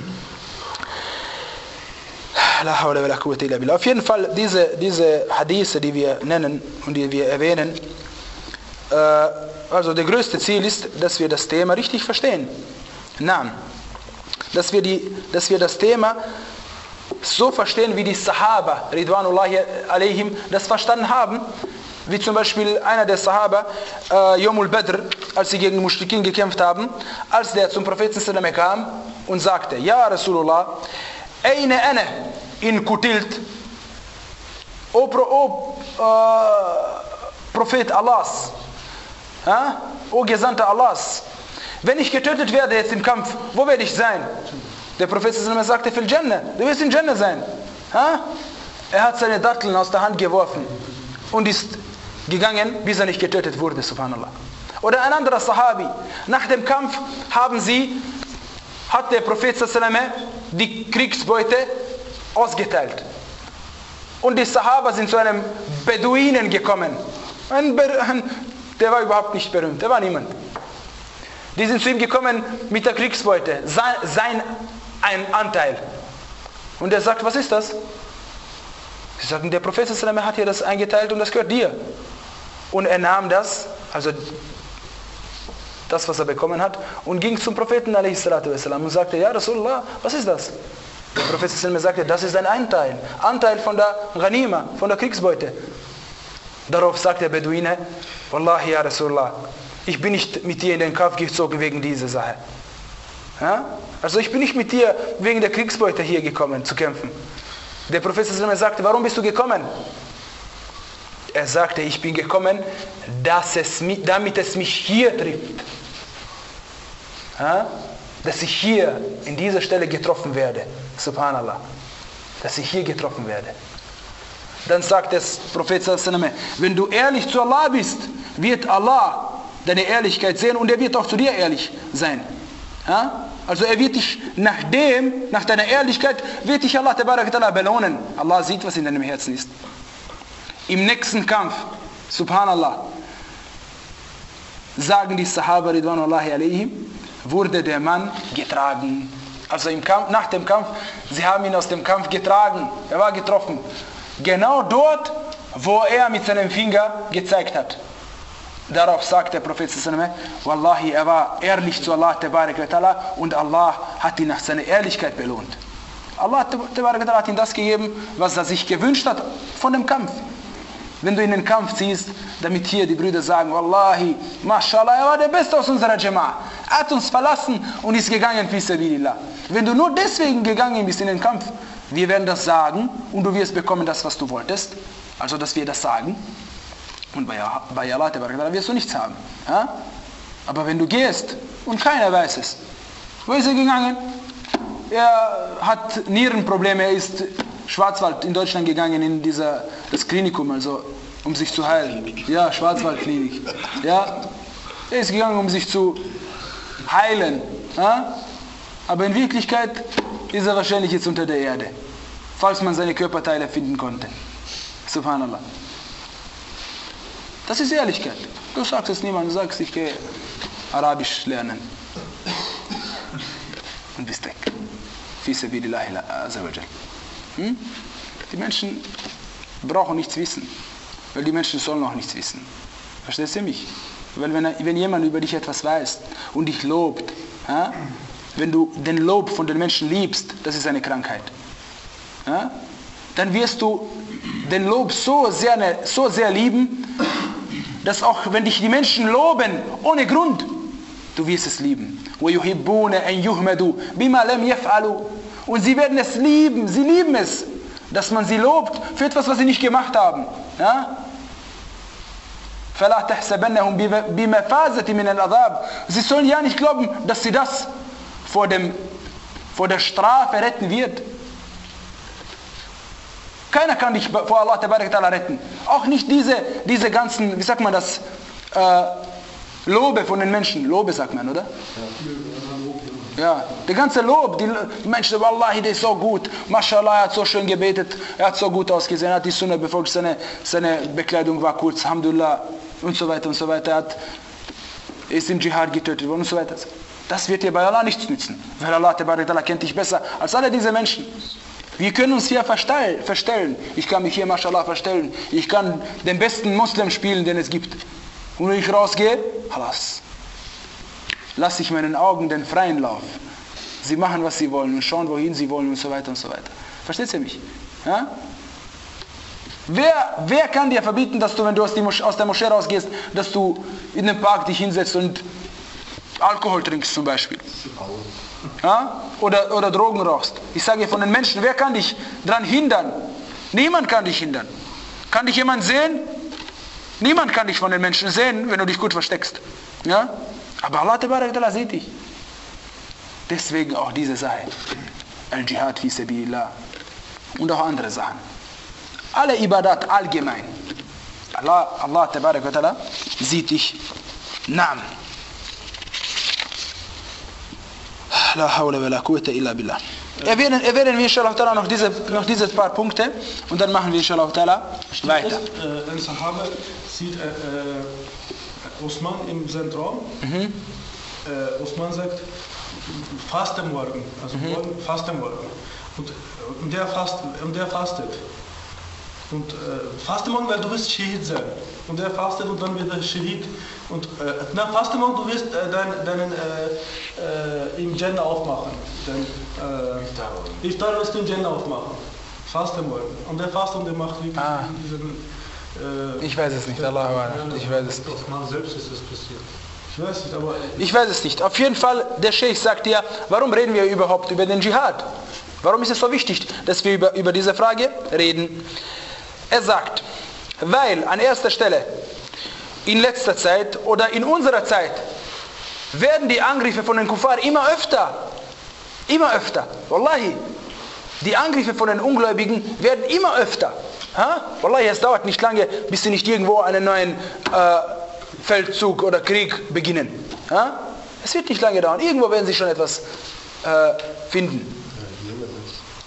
La hawla wa la quwwata illa billah. Auf jeden Fall, diese, diese Hadithe, die wir nennen und die wir erwähnen, äh, also der größte Ziel ist, dass wir das Thema richtig verstehen. Nein. Dass wir, die, dass wir das Thema so verstehen, wie die Sahaba, Ridwanullahi alaihim, das verstanden haben. Wie zum Beispiel einer der Sahaba, äh, Yomul Badr, als sie gegen Mushrikin gekämpft haben, als der zum Propheten sallam kam und sagte, Ja Rasulullah, Eine ana in kutilt, O, Pro, o äh, Prophet Allahs, ja? O Gesandter Allahs, wenn ich getötet werde jetzt im Kampf, wo werde ich sein? Der Prophet sagte, Fil Jannah, du wirst in Jannah sein. Ja? Er hat seine Datteln aus der Hand geworfen und ist gegangen, bis er nicht getötet wurde, subhanallah. Oder ein anderer Sahabi, nach dem Kampf haben sie, hat der Prophet die Kriegsbeute ausgeteilt. Und die Sahaba sind zu einem Beduinen gekommen. Ein Ber- ein, der war überhaupt nicht berühmt, der war niemand. Die sind zu ihm gekommen mit der Kriegsbeute, sein, sein ein Anteil. Und er sagt, was ist das? Sie sagen, der Prophet hat hier das eingeteilt und das gehört dir. Und er nahm das, also das, was er bekommen hat, und ging zum Propheten a s. und sagte, ja Rasulullah, was ist das? Der Prophet sagte, das ist ein Anteil, Anteil von der Ghanima, von der Kriegsbeute. Darauf sagt der Beduine, Wallahi ya Rasulullah, ich bin nicht mit dir in den Kampf gezogen wegen dieser Sache. Ja? Also ich bin nicht mit dir wegen der Kriegsbeute hier gekommen zu kämpfen. Der Prophet sagte, warum bist du gekommen? Er sagte, ich bin gekommen, dass es, damit es mich hier trifft. Ja? Dass ich hier in dieser Stelle getroffen werde. Subhanallah. Dass ich hier getroffen werde. Dann sagt der Prophet, wenn du ehrlich zu Allah bist, wird Allah deine Ehrlichkeit sehen und er wird auch zu dir ehrlich sein. Ja? Also er wird dich nach dem, nach deiner Ehrlichkeit, wird dich Allah tabarak ta'ala belohnen. Allah sieht, was in deinem Herzen ist. Im nächsten Kampf, subhanallah, sagen die Sahaba ridwanullahi alaihim, wurde der Mann getragen. Also im Kampf, nach dem Kampf, sie haben ihn aus dem Kampf getragen. Er war getroffen. Genau dort, wo er mit seinem Finger gezeigt hat. Darauf sagt der Prophet sallallahu alaihi wasallam, Wallahi, er war ehrlich zu Allah tabarak wa ta'ala und Allah hat ihn nach seiner Ehrlichkeit belohnt. Allah tabarak wa ta'ala hat ihm das gegeben, was er sich gewünscht hat von dem Kampf. Wenn du in den Kampf ziehst, damit hier die Brüder sagen, Wallahi, Mashallah, er war der Beste aus unserer Jama'a. Er hat uns verlassen und ist gegangen fi sabilillah. Wenn du nur deswegen gegangen bist in den Kampf, wir werden das sagen und du wirst bekommen das, was du wolltest. Also, dass wir das sagen. Und bei, bei Allah wirst du nichts haben. Ja? Aber wenn du gehst und keiner weiß es, wo ist er gegangen? Er hat Nierenprobleme, er ist Schwarzwald in Deutschland gegangen, in dieser, das Klinikum, also um sich zu heilen. Ja, Schwarzwaldklinik. Ja? Er ist gegangen, um sich zu heilen. Ja? Aber in Wirklichkeit ist er wahrscheinlich jetzt unter der Erde, falls man seine Körperteile finden konnte. Subhanallah. Das ist Ehrlichkeit. Du sagst es niemandem, du sagst, ich gehe Arabisch lernen. Und bist weg. Fi sabilillahi azza wa jal. Hm? Die Menschen brauchen nichts wissen, weil die Menschen sollen auch nichts wissen. Verstehst du mich? Weil wenn, wenn jemand über dich etwas weiß und dich lobt, ja? Wenn du den Lob von den Menschen liebst, das ist eine Krankheit. Ja? Dann wirst du den Lob so sehr, so sehr lieben, dass auch wenn dich die Menschen loben, ohne Grund, du wirst es lieben. وَيُحِبُّونَ أَنْ يُحْمَدُوا بِمَا لَمْ يَفْعَلُوا. Und sie werden es lieben, sie lieben es, dass man sie lobt für etwas, was sie nicht gemacht haben. Ja? فَلَا تَحْسَبَنَّهُمْ بِمَفَازَةٍ مِنَ الْعَذَابِ. Sie sollen ja nicht glauben, dass sie das vor, dem, vor der Strafe retten wird. Keiner kann dich vor Allah tabarak ta'ala retten. Auch nicht diese, diese ganzen, wie sagt man das, äh, Lobe von den Menschen. Lobe sagt man, oder? Ja, ja der ganze Lob. Die, die Menschen sagen, Wallahi, der ist so gut. Mashallah, er hat so schön gebetet. Er hat so gut ausgesehen. Er hat die Sunna befolgt. Seine, seine Bekleidung war kurz. Alhamdulillah. Und so weiter und so weiter. Er hat, ist im Dschihad getötet worden und so weiter. Das wird dir bei Allah nichts nützen. Weil Allah tabarak ta'ala kennt dich besser als alle diese Menschen. Wir können uns hier verstellen. Ich kann mich hier, mashallah, verstellen. Ich kann den besten Muslim spielen, den es gibt. Und wenn ich rausgehe, halas. Lasse ich meinen Augen den freien Lauf. Sie machen, was sie wollen und schauen, wohin sie wollen und so weiter und so weiter. Versteht ihr mich? Ja? Wer, wer kann dir verbieten, dass du, wenn du aus, die Mosch- aus der Moschee rausgehst, dass du in den Park dich hinsetzt und Alkohol trinkst zum Beispiel? Ja? Oder, oder Drogen rauchst. Ich sage von den Menschen, wer kann dich daran hindern? Niemand kann dich hindern. Kann dich jemand sehen? Niemand kann dich von den Menschen sehen, wenn du dich gut versteckst. Ja? Aber Allah tabarak ta'ala sieht dich. Deswegen auch diese Sache. Al-Jihad fi sabilillah. Und auch andere Sachen. Alle Ibadat allgemein. Allah, Allah tabarak ta'ala sieht dich nah. La hawla wa la quwwata illa billah. Erwähnen, erwähnen wir inshallah ta'ala noch diese, noch diese paar Punkte und dann machen wir inshallah ta'ala weiter. Äh, ein Sahaba sieht äh, äh, Osman im Zentrum. Mhm. Äh, Osman sagt, fast am Morgen, also mhm. morgen, fast am Morgen. Und, und, der, fast, und der fastet. Und äh, faste morgen, weil du wirst Shahid sein. Und der fastet und dann wird er Shahid. Und äh, na, faste morgen, du wirst äh, deinen, deinen äh, äh, im Jannah aufmachen. Dein, äh, Iftar wirst du im Jannah aufmachen. Faste morgen. Und der fastet und der macht wirklich ah. diesen... Äh, ich weiß es nicht, Allah, ich weiß es nicht. Osman selbst ist es passiert. Ich weiß nicht, aber... Ich weiß es nicht. Auf jeden Fall, der Sheikh sagt ja, warum reden wir überhaupt über den Dschihad? Warum ist es so wichtig, dass wir über, über diese Frage reden? Er sagt, weil an erster Stelle in letzter Zeit oder in unserer Zeit werden die Angriffe von den Kuffar immer öfter. Immer öfter. Wallahi. Die Angriffe von den Ungläubigen werden immer öfter. Ha? Wallahi, es dauert nicht lange, bis sie nicht irgendwo einen neuen äh, Feldzug oder Krieg beginnen. Ha? Es wird nicht lange dauern. Irgendwo werden sie schon etwas äh, finden.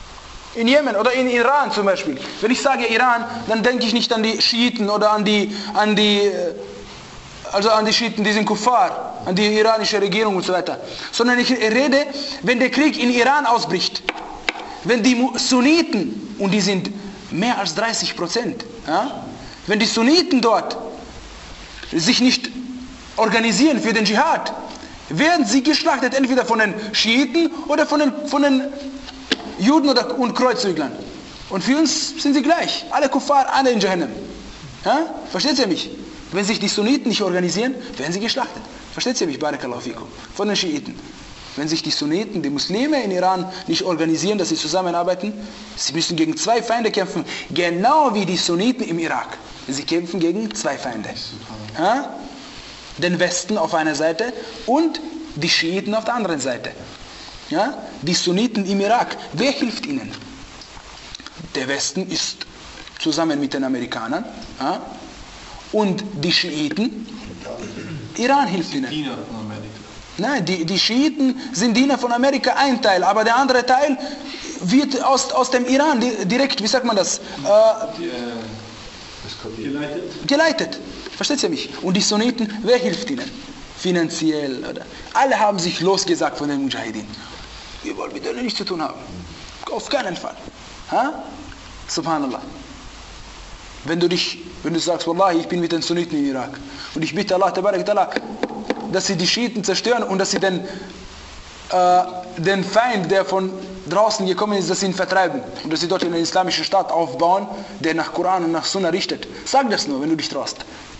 In Jemen oder in Iran zum Beispiel. Wenn ich sage Iran, dann denke ich nicht an die Schiiten oder an die, an die, also an die Schiiten, die sind Kuffar, an die iranische Regierung und so weiter. Sondern ich rede, wenn der Krieg in Iran ausbricht, wenn die Sunniten, und die sind mehr als dreißig Prozent, ja, wenn die Sunniten dort sich nicht organisieren für den Dschihad, werden sie geschlachtet, entweder von den Schiiten oder von den, von den Juden oder, und Kreuzzüglern. Und für uns sind sie gleich. Alle Kuffar, alle in Jahannam. Ja? Versteht ihr mich? Wenn sich die Sunniten nicht organisieren, werden sie geschlachtet. Versteht ihr mich? Barakallahu fikum. Von den Schiiten. Wenn sich die Sunniten, die Muslime in Iran nicht organisieren, dass sie zusammenarbeiten, sie müssen gegen zwei Feinde kämpfen. Genau wie die Sunniten im Irak. Sie kämpfen gegen zwei Feinde. Ja? Den Westen auf einer Seite und die Schiiten auf der anderen Seite. Ja? Die Sunniten im Irak, wer hilft ihnen? Der Westen ist zusammen mit den Amerikanern. Ja? Und die Schiiten, Iran hilft ihnen. Diener von Amerika. Nein, die, die Schiiten sind Diener von Amerika, ein Teil, aber der andere Teil wird aus, aus dem Iran direkt, wie sagt man das? Äh, Die, äh, geleitet. geleitet. Versteht ihr mich? Und die Sunniten, wer hilft ihnen? Finanziell, oder? Alle haben sich losgesagt von den Mujahideen. Wir wollen mit denen nichts zu tun haben. Auf keinen Fall. Ha? Subhanallah. Wenn du dich, wenn du sagst, Wallahi, ich bin mit den Sunniten im Irak und ich bitte Allah, Tabarak Ta'ala, dass sie die Schiiten zerstören und dass sie den, äh, den Feind, der von draußen gekommen ist, dass sie ihn vertreiben und dass sie dort einen islamischen Staat aufbauen, der nach Koran und nach Sunna richtet. Sag das nur, wenn du dich traust.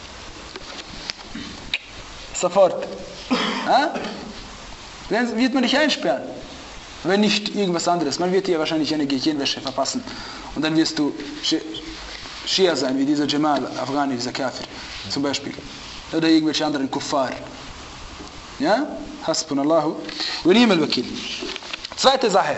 Sofort. Ja? Dann wird man dich einsperren. Wenn nicht irgendwas anderes. Man wird dir wahrscheinlich eine Gehirnwäsche verpassen. Und dann wirst du Schia sein, wie dieser Jamal Afghani, dieser Kafir zum Beispiel. Oder irgendwelche anderen Kuffar. Ja? Hasbunallahu wa ni'mal wakil. Zweite Sache.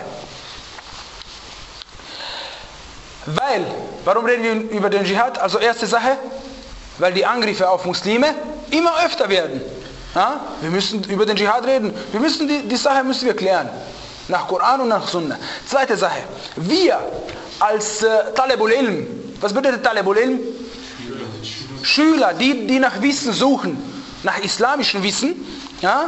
Weil, warum reden wir über den Dschihad? Also erste Sache, weil die Angriffe auf Muslime immer öfter werden. Ja? Wir müssen über den Dschihad reden. Wir müssen die, die Sache müssen wir klären. Nach Koran und nach Sunna. Zweite Sache. Wir als äh, Talibul Ilm, was bedeutet Talibul Ilm? Schüler, Schüler die, die nach Wissen suchen, nach islamischem Wissen. Ja?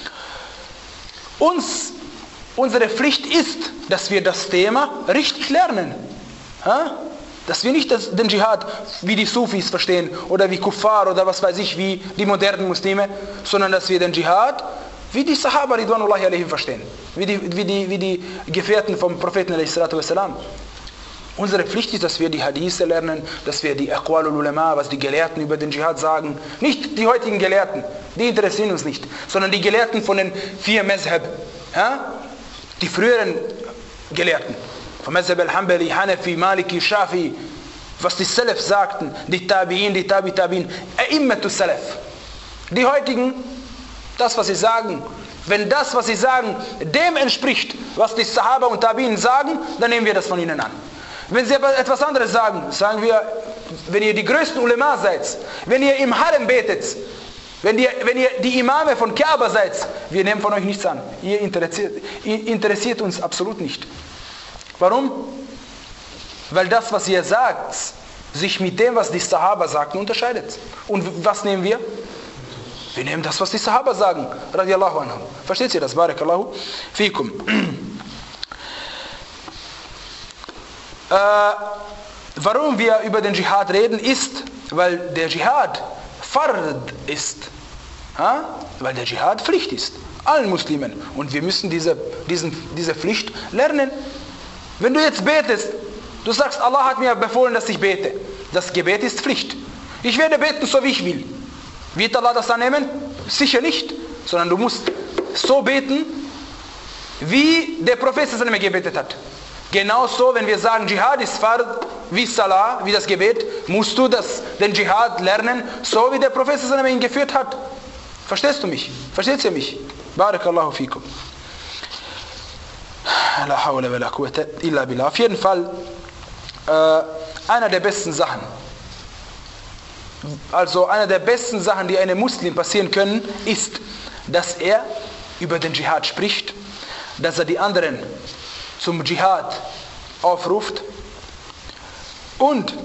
Uns, unsere Pflicht ist, dass wir das Thema richtig lernen. Ja? Dass wir nicht das, den Dschihad wie die Sufis verstehen oder wie Kuffar oder was weiß ich, wie die modernen Muslime, sondern dass wir den Dschihad wie die Sahaba Ridwanullahi alaihim verstehen, wie die, wie die, wie die Gefährten vom Propheten alaihi salatu wassalam. Unsere Pflicht ist, dass wir die Hadithe lernen, dass wir die Aqwalul Ulama, was die Gelehrten über den Dschihad sagen, nicht die heutigen Gelehrten, die interessieren uns nicht, sondern die Gelehrten von den vier Mazhab, ja? Die früheren Gelehrten, von Mazhab al-Hanbali, Hanafi, Maliki, Shafi, was die Salaf sagten, die Tabi'in, die Tabi Tabi'in, A'immatu Salaf. Die heutigen, das was sie sagen, wenn das was sie sagen dem entspricht, was die Sahaba und Tabi'in sagen, dann nehmen wir das von ihnen an. Wenn sie aber etwas anderes sagen, sagen wir, wenn ihr die größten Ulema seid, wenn ihr im Harem betet, wenn ihr, wenn ihr die Imame von Kaaba seid, wir nehmen von euch nichts an. Ihr interessiert, ihr interessiert uns absolut nicht. Warum? Weil das, was ihr sagt, sich mit dem, was die Sahaba sagten, unterscheidet. Und was nehmen wir? Wir nehmen das, was die Sahaba sagen. Radiallahu anhum. Versteht ihr das? Barakallahu fikum. Äh, warum wir über den Dschihad reden, ist, weil der Dschihad Fard ist. Ja? Weil der Dschihad Pflicht ist. Allen Muslimen. Und wir müssen diese, diesen, diese Pflicht lernen. Wenn du jetzt betest, du sagst, Allah hat mir befohlen, dass ich bete. Das Gebet ist Pflicht. Ich werde beten, so wie ich will. Wird Allah das annehmen? Sicher nicht. Sondern du musst so beten, wie der Prophet gebetet hat. Genauso, wenn wir sagen, Dschihad ist Fard, wie Salah, wie das Gebet, musst du das, den Dschihad lernen, so wie der Prophet ihn geführt hat. Verstehst du mich? Versteht ihr mich? Barakallahu fikum. La hawla wa la quwwata illa billah. Auf jeden Fall äh, einer der besten Sachen. Also einer der besten Sachen, die einem Muslim passieren können, ist, dass er über den Dschihad spricht, dass er die anderen zum Dschihad aufruft und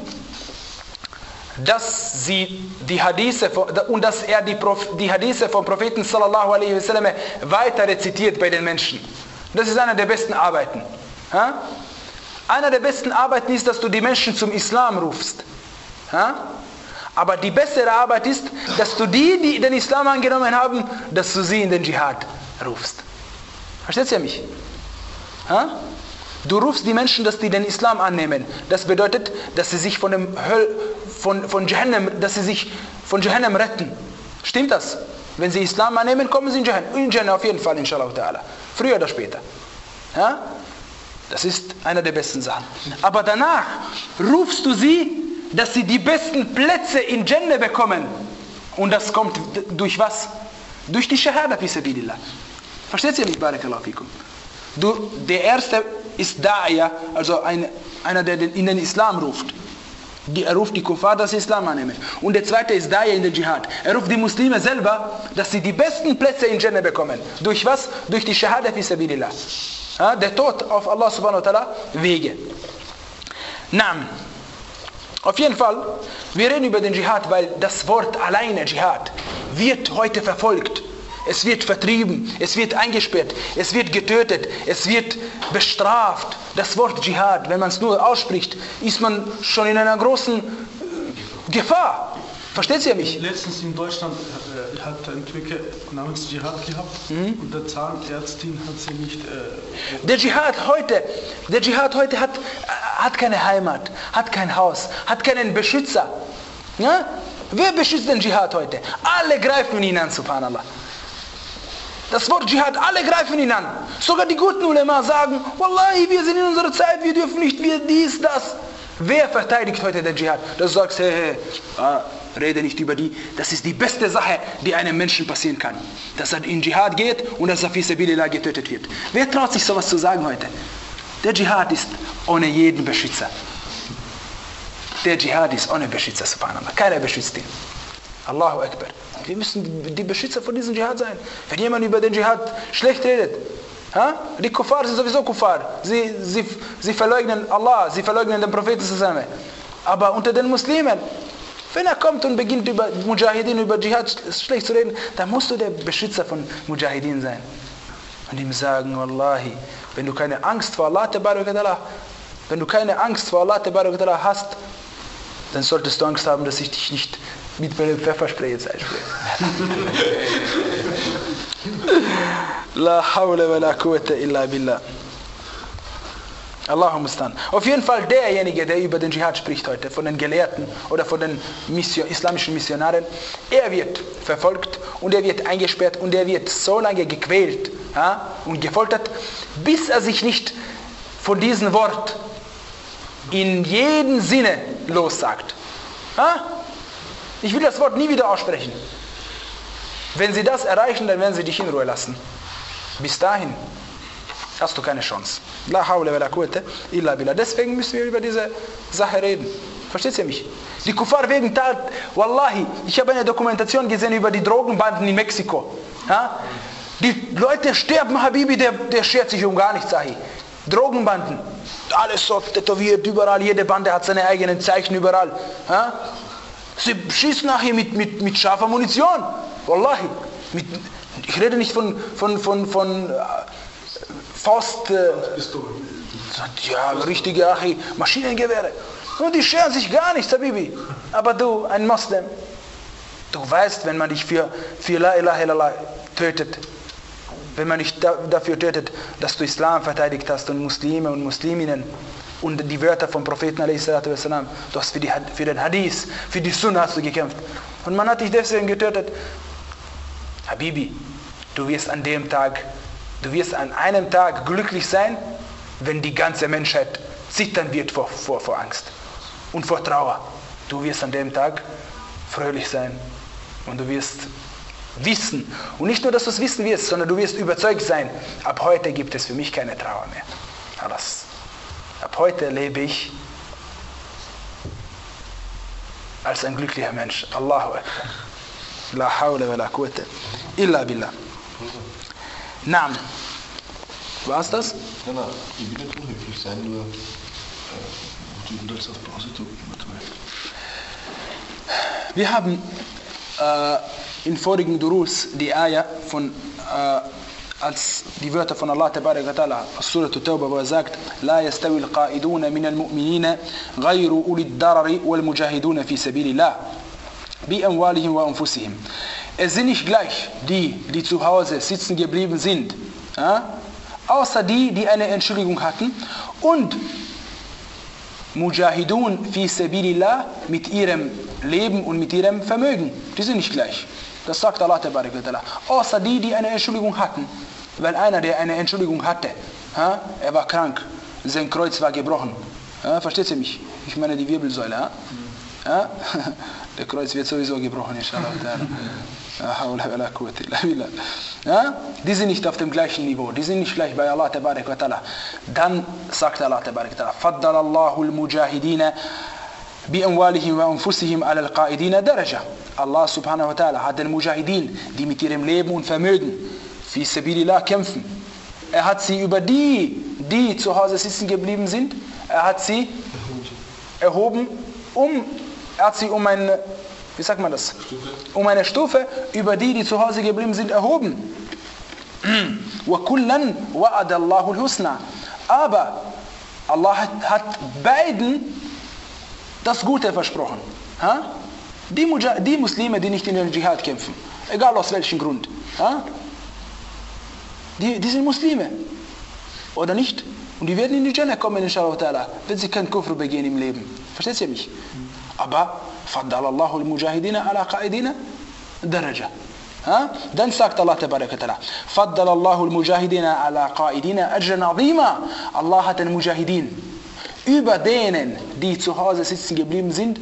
dass sie die Hadithe und dass er die, die Hadithe vom Propheten sallallahu alaihi wasallam weiter rezitiert bei den Menschen. Das ist einer der besten Arbeiten. Ha? Einer der besten Arbeiten ist, dass du die Menschen zum Islam rufst. Ha? Aber die bessere Arbeit ist, dass du die, die den Islam angenommen haben, dass du sie in den Dschihad rufst. Versteht ihr mich? Ha? Du rufst die Menschen, dass die den Islam annehmen. Das bedeutet, dass sie sich von dem Höll, von, von Jahannam, dass sie sich von Jahannam retten. Stimmt das? Wenn sie Islam annehmen, kommen sie in Jahannam. In Jahannam auf jeden Fall, inshallah ta'ala. Früher oder später. Ja? Das ist einer der besten Sachen. Aber danach rufst du sie, dass sie die besten Plätze in Jannah bekommen. Und das kommt durch was? Durch die Shahada fi sabilillah. Versteht ihr mich? Barakallahu fikum. Du, der erste ist Da'ya, also ein, einer, der in den Islam ruft. Die, er ruft die Kuffar, dass sie Islam annehmen. Und der zweite ist Da'ya in den Dschihad. Er ruft die Muslime selber, dass sie die besten Plätze in Jannah bekommen. Durch was? Durch die Shahada fi sabilillah. Ja, der Tod auf Allah subhanahu wa ta'ala Wege. Naam. Auf jeden Fall, wir reden über den Dschihad, weil das Wort alleine Dschihad wird heute verfolgt. Es wird vertrieben, es wird eingesperrt, es wird getötet, es wird bestraft. Das Wort Dschihad, wenn man es nur ausspricht, ist man schon in einer großen Gefahr. Versteht ihr mich? Letztens in Deutschland äh, hat ein Türke namens Dschihad gehabt mhm. und der Zahnärztin hat sie nicht... Äh, der Dschihad heute, der Dschihad heute hat, hat keine Heimat, hat kein Haus, hat keinen Beschützer. Ja? Wer beschützt den Dschihad heute? Alle greifen ihn an, subhanallah. Das Wort Dschihad, alle greifen ihn an. Sogar die guten Ulema sagen, Wallahi, wir sind in unserer Zeit, wir dürfen nicht, wir dies, das. Wer verteidigt heute den Dschihad? Dass du sagst, hey, hey, ah, rede nicht über die. Das ist die beste Sache, die einem Menschen passieren kann. Dass er in Dschihad geht und dass er fi sabilillah getötet wird. Wer traut sich sowas zu sagen heute? Der Dschihad ist ohne jeden Beschützer. Der Dschihad ist ohne Beschützer, subhanallah. Keiner beschützt ihn. Allahu Akbar. Wir müssen die Beschützer von diesem Dschihad sein. Wenn jemand über den Dschihad schlecht redet, ha? Die Kuffar sind sowieso Kuffar. Sie, sie, sie verleugnen Allah, sie verleugnen den Propheten zusammen. Aber unter den Muslimen, wenn er kommt und beginnt über Mujahideen, über Dschihad schlecht zu reden, dann musst du der Beschützer von Mujahideen sein. Und ihm sagen, Wallahi, wenn du keine Angst vor Allah, wenn du keine Angst vor Allah hast, dann solltest du Angst haben, dass ich dich nicht mit Pfefferspray jetzt einspraye. La hawla wa la quwwata illa billah. Allahumma mustan. Auf jeden Fall derjenige, der über den Dschihad spricht heute, von den Gelehrten oder von den Mission, islamischen Missionaren, er wird verfolgt und er wird eingesperrt und er wird so lange gequält ja, und gefoltert, bis er sich nicht von diesem Wort in jedem Sinne lossagt. Ja? Ich will das Wort nie wieder aussprechen. Wenn sie das erreichen, dann werden sie dich in Ruhe lassen. Bis dahin hast du keine Chance. La hawla wa la quwwata illa billah. Deswegen müssen wir über diese Sache reden. Versteht ihr mich? Die Kuffar wegen Tat, Wallahi, ich habe eine Dokumentation gesehen über die Drogenbanden in Mexiko. Ja? Die Leute sterben, Habibi, der, der schert sich um gar nichts, Sahi. Drogenbanden, alles so tätowiert, überall, jede Bande hat seine eigenen Zeichen überall. Ja? Sie schießen nachher mit, mit, mit scharfer Munition. Wallahi. Mit, ich rede nicht von, von, von, von äh, Faust, äh, ja, richtige Achi, Maschinengewehre. Und die scheren sich gar nichts, Habibi. Aber du, ein Moslem, du weißt, wenn man dich für, für La ilaha illallah tötet, wenn man dich da, dafür tötet, dass du Islam verteidigt hast und Muslime und Musliminnen und die Wörter vom Propheten a s. Du hast für, die, für den Hadith, für die Sunna hast du gekämpft. Und man hat dich deswegen getötet. Habibi, du wirst an dem Tag, du wirst an einem Tag glücklich sein, wenn die ganze Menschheit zittern wird vor, vor, vor Angst und vor Trauer. Du wirst an dem Tag fröhlich sein und du wirst wissen. Und nicht nur, dass du es wissen wirst, sondern du wirst überzeugt sein, ab heute gibt es für mich keine Trauer mehr. Alles. Ab heute lebe ich als ein glücklicher Mensch. Allahu Akbar. La hawla wa la quwwata illa billah. Naam. War's das? Nein, nein, ich will nicht unhöflich sein, nur äh, du das auf Pause drücken. Wir haben äh, in vorigen Durus die Ayah von, äh, als die Wörter von Allah Tabarak wa Ta'ala aus Surah At-Tawbah, wo er sagt, La yastawi al-qa'iduna min al-mu'minina ghayru uli ad-darari wal-mujahiduna fi sabilillah bi amwalihim wa anfusihim. Es sind nicht gleich die, die zu Hause sitzen geblieben sind, ja? Außer die, die eine Entschuldigung hatten, und Mujahidun fi sabilillah mit ihrem Leben und mit ihrem Vermögen. Die sind nicht gleich. Das sagt Allah Tabarak wa Ta'ala. Außer die, die eine Entschuldigung hatten. Weil einer, der eine Entschuldigung hatte, ja, er war krank, sein Kreuz war gebrochen. Ja, versteht ihr mich? Ich meine die Wirbelsäule. Ja? Ja? Der Kreuz wird sowieso gebrochen, inshallah. Ja? Die sind nicht auf dem gleichen Niveau, die sind nicht gleich bei Allah Tabarak wa Ta'ala. Dann sagt Allah Tabarak wa Ta'ala, Faddalallahu al-Mujahidina bi amwalihim wa anfusihim ala al-Qa'idina daraja. Allah subhanahu wa ta'ala hat den Mujahidin, die mit ihrem Leben und Vermögen fi sabilillah kämpfen. Er hat sie über die, die zu Hause sitzen geblieben sind, er hat sie erhoben, um, er hat sie um eine, wie sagt man das? Um eine Stufe über die, die zu Hause geblieben sind, erhoben. Wa kullan wa'ada Allahu al-Husna. Aber Allah hat, hat beiden das Gute versprochen. Ha? Die, Mujah, die Muslime, die nicht in den Dschihad kämpfen, egal aus welchem Grund, ha? Die, die sind Muslime, oder nicht? Und die werden in die Jannah kommen, inshallah ta'ala, wenn sie kein Kufr begehen im Leben. Versteht ihr mich? Aber Faddalallahu al-Mujahidina ala Qa'idina daraja. Dann sagt Allah Tabarak wa Ta'ala, Faddalallahu al-Mujahidina ala Qa'idina ajran azima. Allah hat den Mujahidin über denen, die zu Hause sitzen geblieben sind,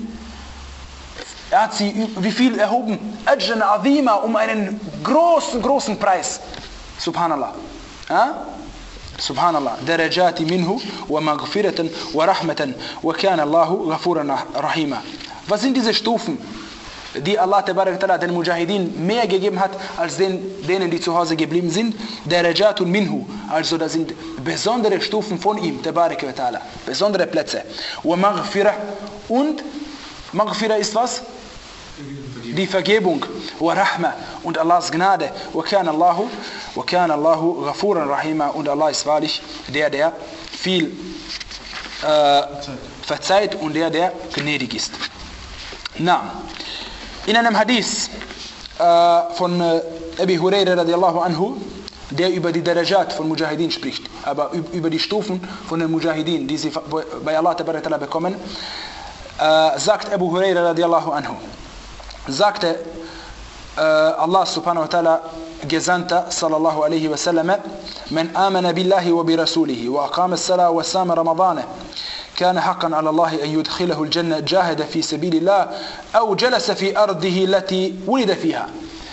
er hat sie wie viel erhoben? Ajran azima, um einen großen, großen Preis. Subhanallah. Ja? Subhanallah. Darajati minhu wa maghfiratan wa rahmatan wa kana Allahu ghafuran rahima. Was sind diese Stufen, die Allah Tabarak Ta'ala den Mujahidin mehr gegeben hat, als den, denen, die zu Hause geblieben sind? Darajatun minhu. Also das sind besondere Stufen von ihm, Tabarak Ta'ala. Besondere Plätze. Wa maghfirah. Und Maghfirah ist was? Die Vergebung. Wa Rahma. Und Allahs Gnade. Wa kana Allahu, wa kana Allahu ghafuran rahima. Und Allah ist wahrlich der, der viel äh, verzeiht und der, der gnädig ist. Na, in einem Hadith äh, von äh, Abi Huraira radiallahu anhu, der über die Darajat von Mujahidin spricht, aber über die Stufen von den Mujahidin, die sie bei Allah Tabarak Ta'ala bekommen, äh, sagt Abu Huraira radiallahu anhu, sagte äh, Allah subhanahu wa ta'ala Gesandter sallallahu alaihi wa sallam, man amana billahi wa bi rasulihi wa aqama as-salah wa sama ramadana كان حقا على الله أن يدخله الجنة جاهد في سبيل الله أو جلس في أرضه التي ولد فيها.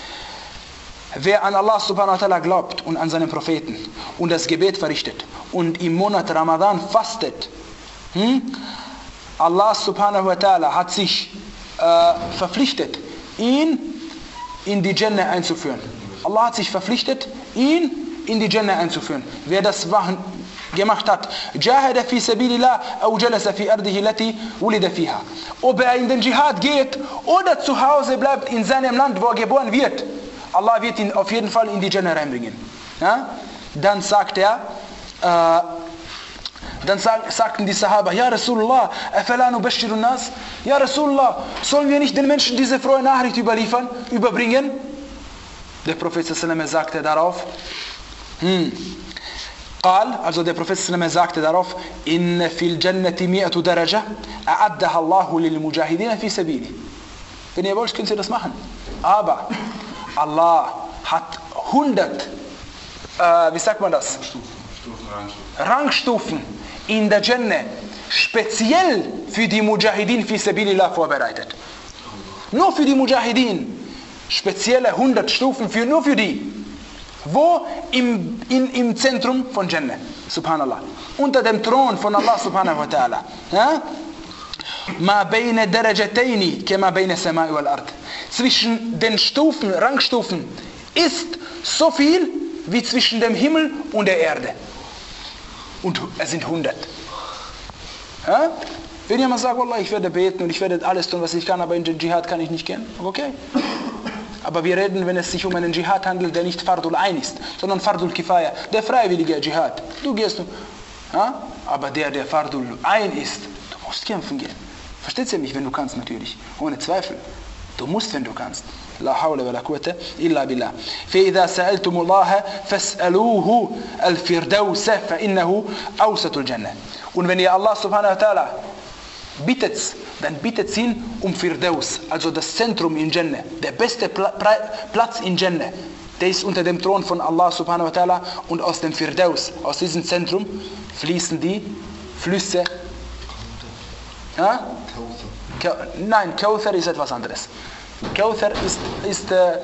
Wer an Allah subhanahu wa ta'ala glaubt und an seinen Propheten und das Gebet verrichtet und im Monat Ramadan fastet, hm? Allah subhanahu wa ta'ala hat sich äh, verpflichtet, ihn in die Jannah einzuführen. Allah hat sich verpflichtet, ihn in die Jannah einzuführen. Wer das machen, gemacht hat, Jahada fi sabilillah aw jalasa fi ardihi allati wulida fiha. Ob er in den Dschihad geht oder zu Hause bleibt in seinem Land, wo er geboren wird, Allah wird ihn auf jeden Fall in die Jannah reinbringen. Ja? Dann sagt er, äh, dann sag, sagten die Sahaba, ja Rasulullah, afala nubashshiru nas? Ja Rasulullah, sollen wir nicht den Menschen diese frohe Nachricht überliefern, überbringen? Der Prophet sallallahu alaihi wasallam sagte darauf, hm, قال, also der Prophet sallallahu alaihi wasallam sagte darauf, إن في الجنة مئة درجة أعدها الله للمجاهدين في سبيله. Wenn ihr wollt, könnt ihr das machen. Aber Allah hat hundert, äh, wie sagt man das? Rangstufen in der Jannah speziell für die Mujahidin fi sabilillah vorbereitet. Nur für die Mujahidin. Spezielle hundert Stufen für, nur für die. Wo? Im, in, im Zentrum von Jannah. Subhanallah. Unter dem Thron von Allah subhanahu wa ta'ala. Ja? Ma bayna darajataini kama bayna samai wal ard. Zwischen den Stufen, Rangstufen ist so viel wie zwischen dem Himmel und der Erde. und es sind hundert. Ja? Wenn jemand sagt, Wallah, ich werde beten und ich werde alles tun, was ich kann, aber in den Dschihad kann ich nicht gehen, okay. Aber wir reden, wenn es sich um einen Dschihad handelt, der nicht Fardul Ain ist, sondern Fardul Kifaya, der freiwillige Dschihad. Du gehst, ja? Aber der, der Fardul Ain ist, du musst kämpfen gehen. Versteht ihr mich, wenn du kannst natürlich, ohne Zweifel. Du musst, wenn du kannst. La hawla wa la quwwata illa billah. فإذا سألتم الله فاسألوه الفردوس فإنه أوسط الجنة. Und wenn ihr Allah subhanahu wa ta'ala bittet, dann bittet ihn um Firdaus, also das Zentrum in Jannah, der beste Pla- Platz in Jannah. Der ist unter dem Thron von Allah subhanahu wa ta'ala und aus dem Firdaus, aus diesem Zentrum fließen die Flüsse. Ja? Kauthar. Nein, Kauthar ist etwas anderes. Kauthar ist, ist äh,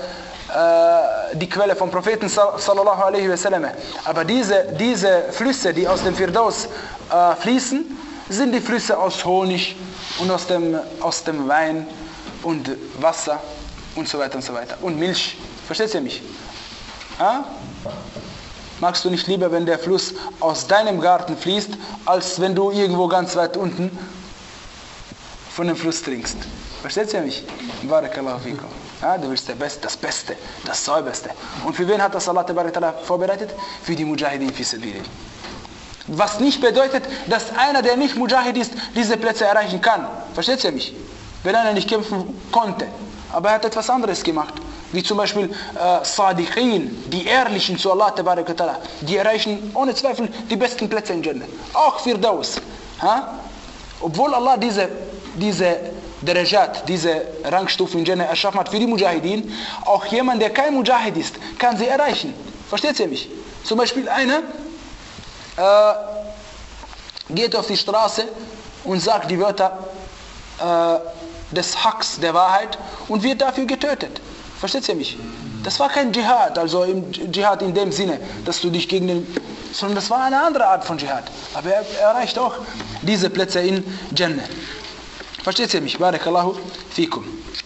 die Quelle vom Propheten sallallahu alaihi wasallam. Aber diese, diese Flüsse, die aus dem Firdaus äh, fließen, sind die Flüsse aus Honig und aus dem, aus dem Wein und Wasser und so weiter und so weiter. Und Milch. Versteht ihr mich? Ja? Magst du nicht lieber, wenn der Fluss aus deinem Garten fließt, als wenn du irgendwo ganz weit unten von dem Fluss trinkst? Versteht ihr mich? Barakallahu fikum. Ja, du willst das Beste, das Säuberste. Und für wen hat das Allah vorbereitet? Für die Mujahideen fi sabilillah. Was nicht bedeutet, dass einer, der nicht Mujahid ist, diese Plätze erreichen kann. Versteht ihr mich? Wenn einer nicht kämpfen konnte, aber er hat etwas anderes gemacht. Wie zum Beispiel äh, Sadiqin, die Ehrlichen zu Allah, die erreichen ohne Zweifel die besten Plätze in Jannah. Auch Firdaus. Ha? Obwohl Allah diese, diese Darajat, diese Rangstufen in Jannah erschaffen hat für die Mujahideen, auch jemand, der kein Mujahid ist, kann sie erreichen. Versteht ihr mich? Zum Beispiel einer äh, geht auf die Straße und sagt die Wörter äh, des Haqs, der Wahrheit, und wird dafür getötet. Versteht ihr mich? Das war kein Dschihad, also im Dschihad in dem Sinne, dass du dich gegen den... sondern das war eine andere Art von Dschihad. Aber er erreicht auch diese Plätze in Jannah. Versteht ihr mich? Barakallahu fikum.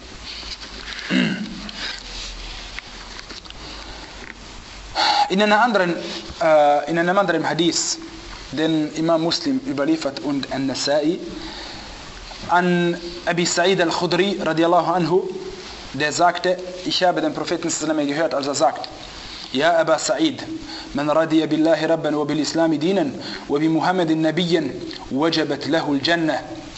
In einem anderen, äh, in einem anderen Hadith, den Imam Muslim überliefert und An-Nasa'i, an Abi Sa'id al-Khudri radiallahu anhu, der sagte, ich habe den Propheten gehört, als er sagt, Ja Aba Sa'id, man radiya billahi rabban wa bil islami dinan wa bi Muhammadin nabiyyan wajabat lahu al-Jannah.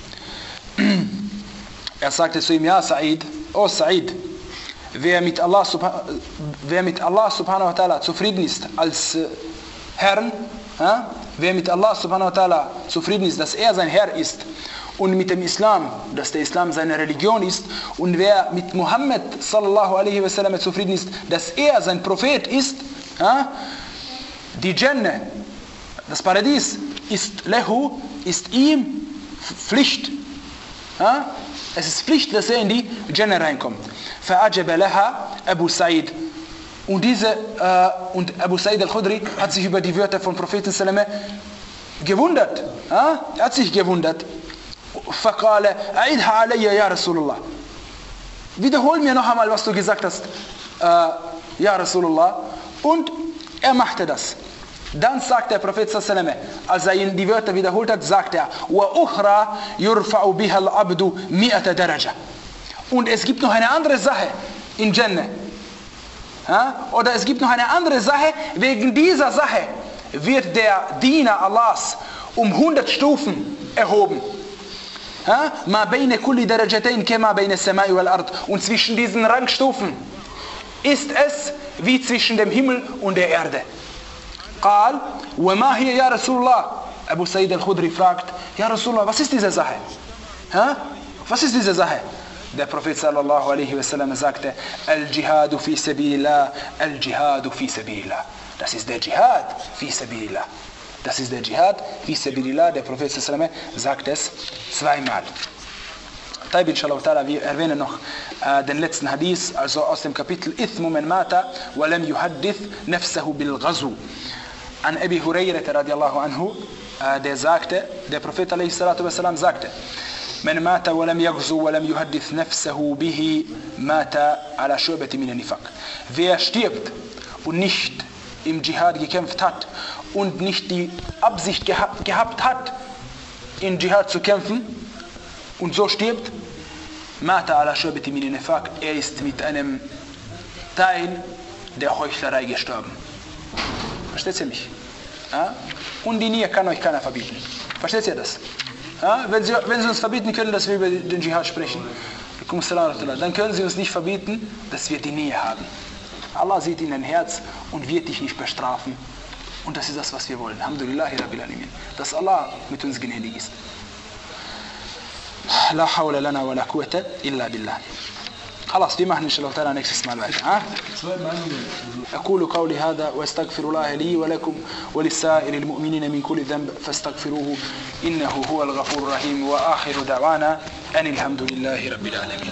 Er sagte zu ihm, ja Sa'id, oh Sa'id, wer mit Allah, wer mit Allah subhanahu wa ta'ala zufrieden ist als äh, Herrn, ja? Wer mit Allah subhanahu wa ta'ala zufrieden ist, dass er sein Herr ist, und mit dem Islam, dass der Islam seine Religion ist, und wer mit Muhammad sallallahu alaihi wasallam zufrieden ist, dass er sein Prophet ist, ja? Die Jannah, das Paradies, ist lehu, ist ihm Pflicht. Ja? Es ist Pflicht, dass er in die Jannah reinkommt. فَأَجَبَ لَهَا Abu Sa'id. Und, diese, äh, und Abu Sa'id al-Khudri hat sich über die Wörter von Propheten sallam gewundert. Ja? Er hat sich gewundert. فَقَالَ أَعِدْهَا عَلَيَّ يَا رَسُولُ اللَّهِ. Wiederhol mir noch einmal, was du gesagt hast, äh, Ja Rasulullah. Und er machte das. Dann sagt der Prophet sallam, als er ihn die Wörter wiederholt hat, sagt er, وَأُخْرَى يُرْفَعُ بِهَا الْعَبْدُ مِئَةَ دَرَجَةً. Und es gibt noch eine andere Sache in Jannah. Ja? Oder es gibt noch eine andere Sache, wegen dieser Sache wird der Diener Allahs um hundert Stufen erhoben. Ma bayna kulli darajatayn kama bayna as-sama'i wal ard. Und zwischen diesen Rangstufen ist es wie zwischen dem Himmel und der Erde. قال وما هي يا رسول الله. Abu Sa'id al-Khudri fragt, ja Rasulullah, was ist diese Sache? Ha? Was ist diese Sache? Der Prophet sallallahu alaihi wasallam sagte, Al-Jihadu fi sabilillah, Al-Jihadu fi sabilillah. Das ist der Jihad fi sabilillah. Das ist der Jihad fi sabilillah. Der Prophet sallallahu alaihi wasallam sagt es zweimal. Taib, inshallah ta'ala, wir erwähnen noch äh, den letzten Hadith, also aus dem Kapitel Ithmu man mata wa lam yuhaddith nafsahu bil ghazu. An Abi Hurairah radiallahu anhu, äh, der sagte, der Prophet alaihi salatu wasallam sagte, من مات ولم يغزو ولم يحدث نفسه به مات على شعبة من النفاق. Wer stirbt und nicht im Dschihad gekämpft hat und nicht die Absicht geha- gehabt hat, in Dschihad zu kämpfen und so stirbt, Mata ala shu'bati min nifaq, er ist mit einem Teil der Heuchlerei gestorben. Versteht ihr mich? Ja? Und die Nia kann euch keiner verbieten. Versteht ihr das? Ja? Wenn, sie, wenn sie uns verbieten können, dass wir über den Dschihad sprechen, dann können sie uns nicht verbieten, dass wir die Nähe haben. Allah sieht in dein Herz und wird dich nicht bestrafen. Und das ist das, was wir wollen. Alhamdulillahi Rabbil Alamin. Dass Allah mit uns gnädig ist. La hawla lana wa la quwwata illa billah. خلاص wir machen inshallah ta'ala nächstes Mal weiter. ها؟ أقول قولي هذا وأستغفر الله لي ولكم ولسائر المؤمنين من كل ذنب فاستغفروه إنه هو الغفور الرحيم وآخر دعوانا أن الحمد لله رب العالمين.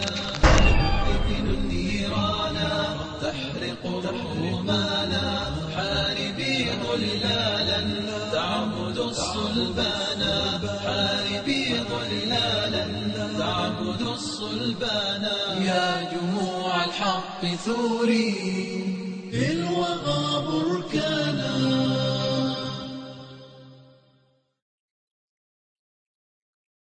تحرق رحمانا حاربي ظلالا تعبد الصلبانا حاربي ظلالا تعبد الصلبانا يا جموع الحق ثوري في الوغى بركانا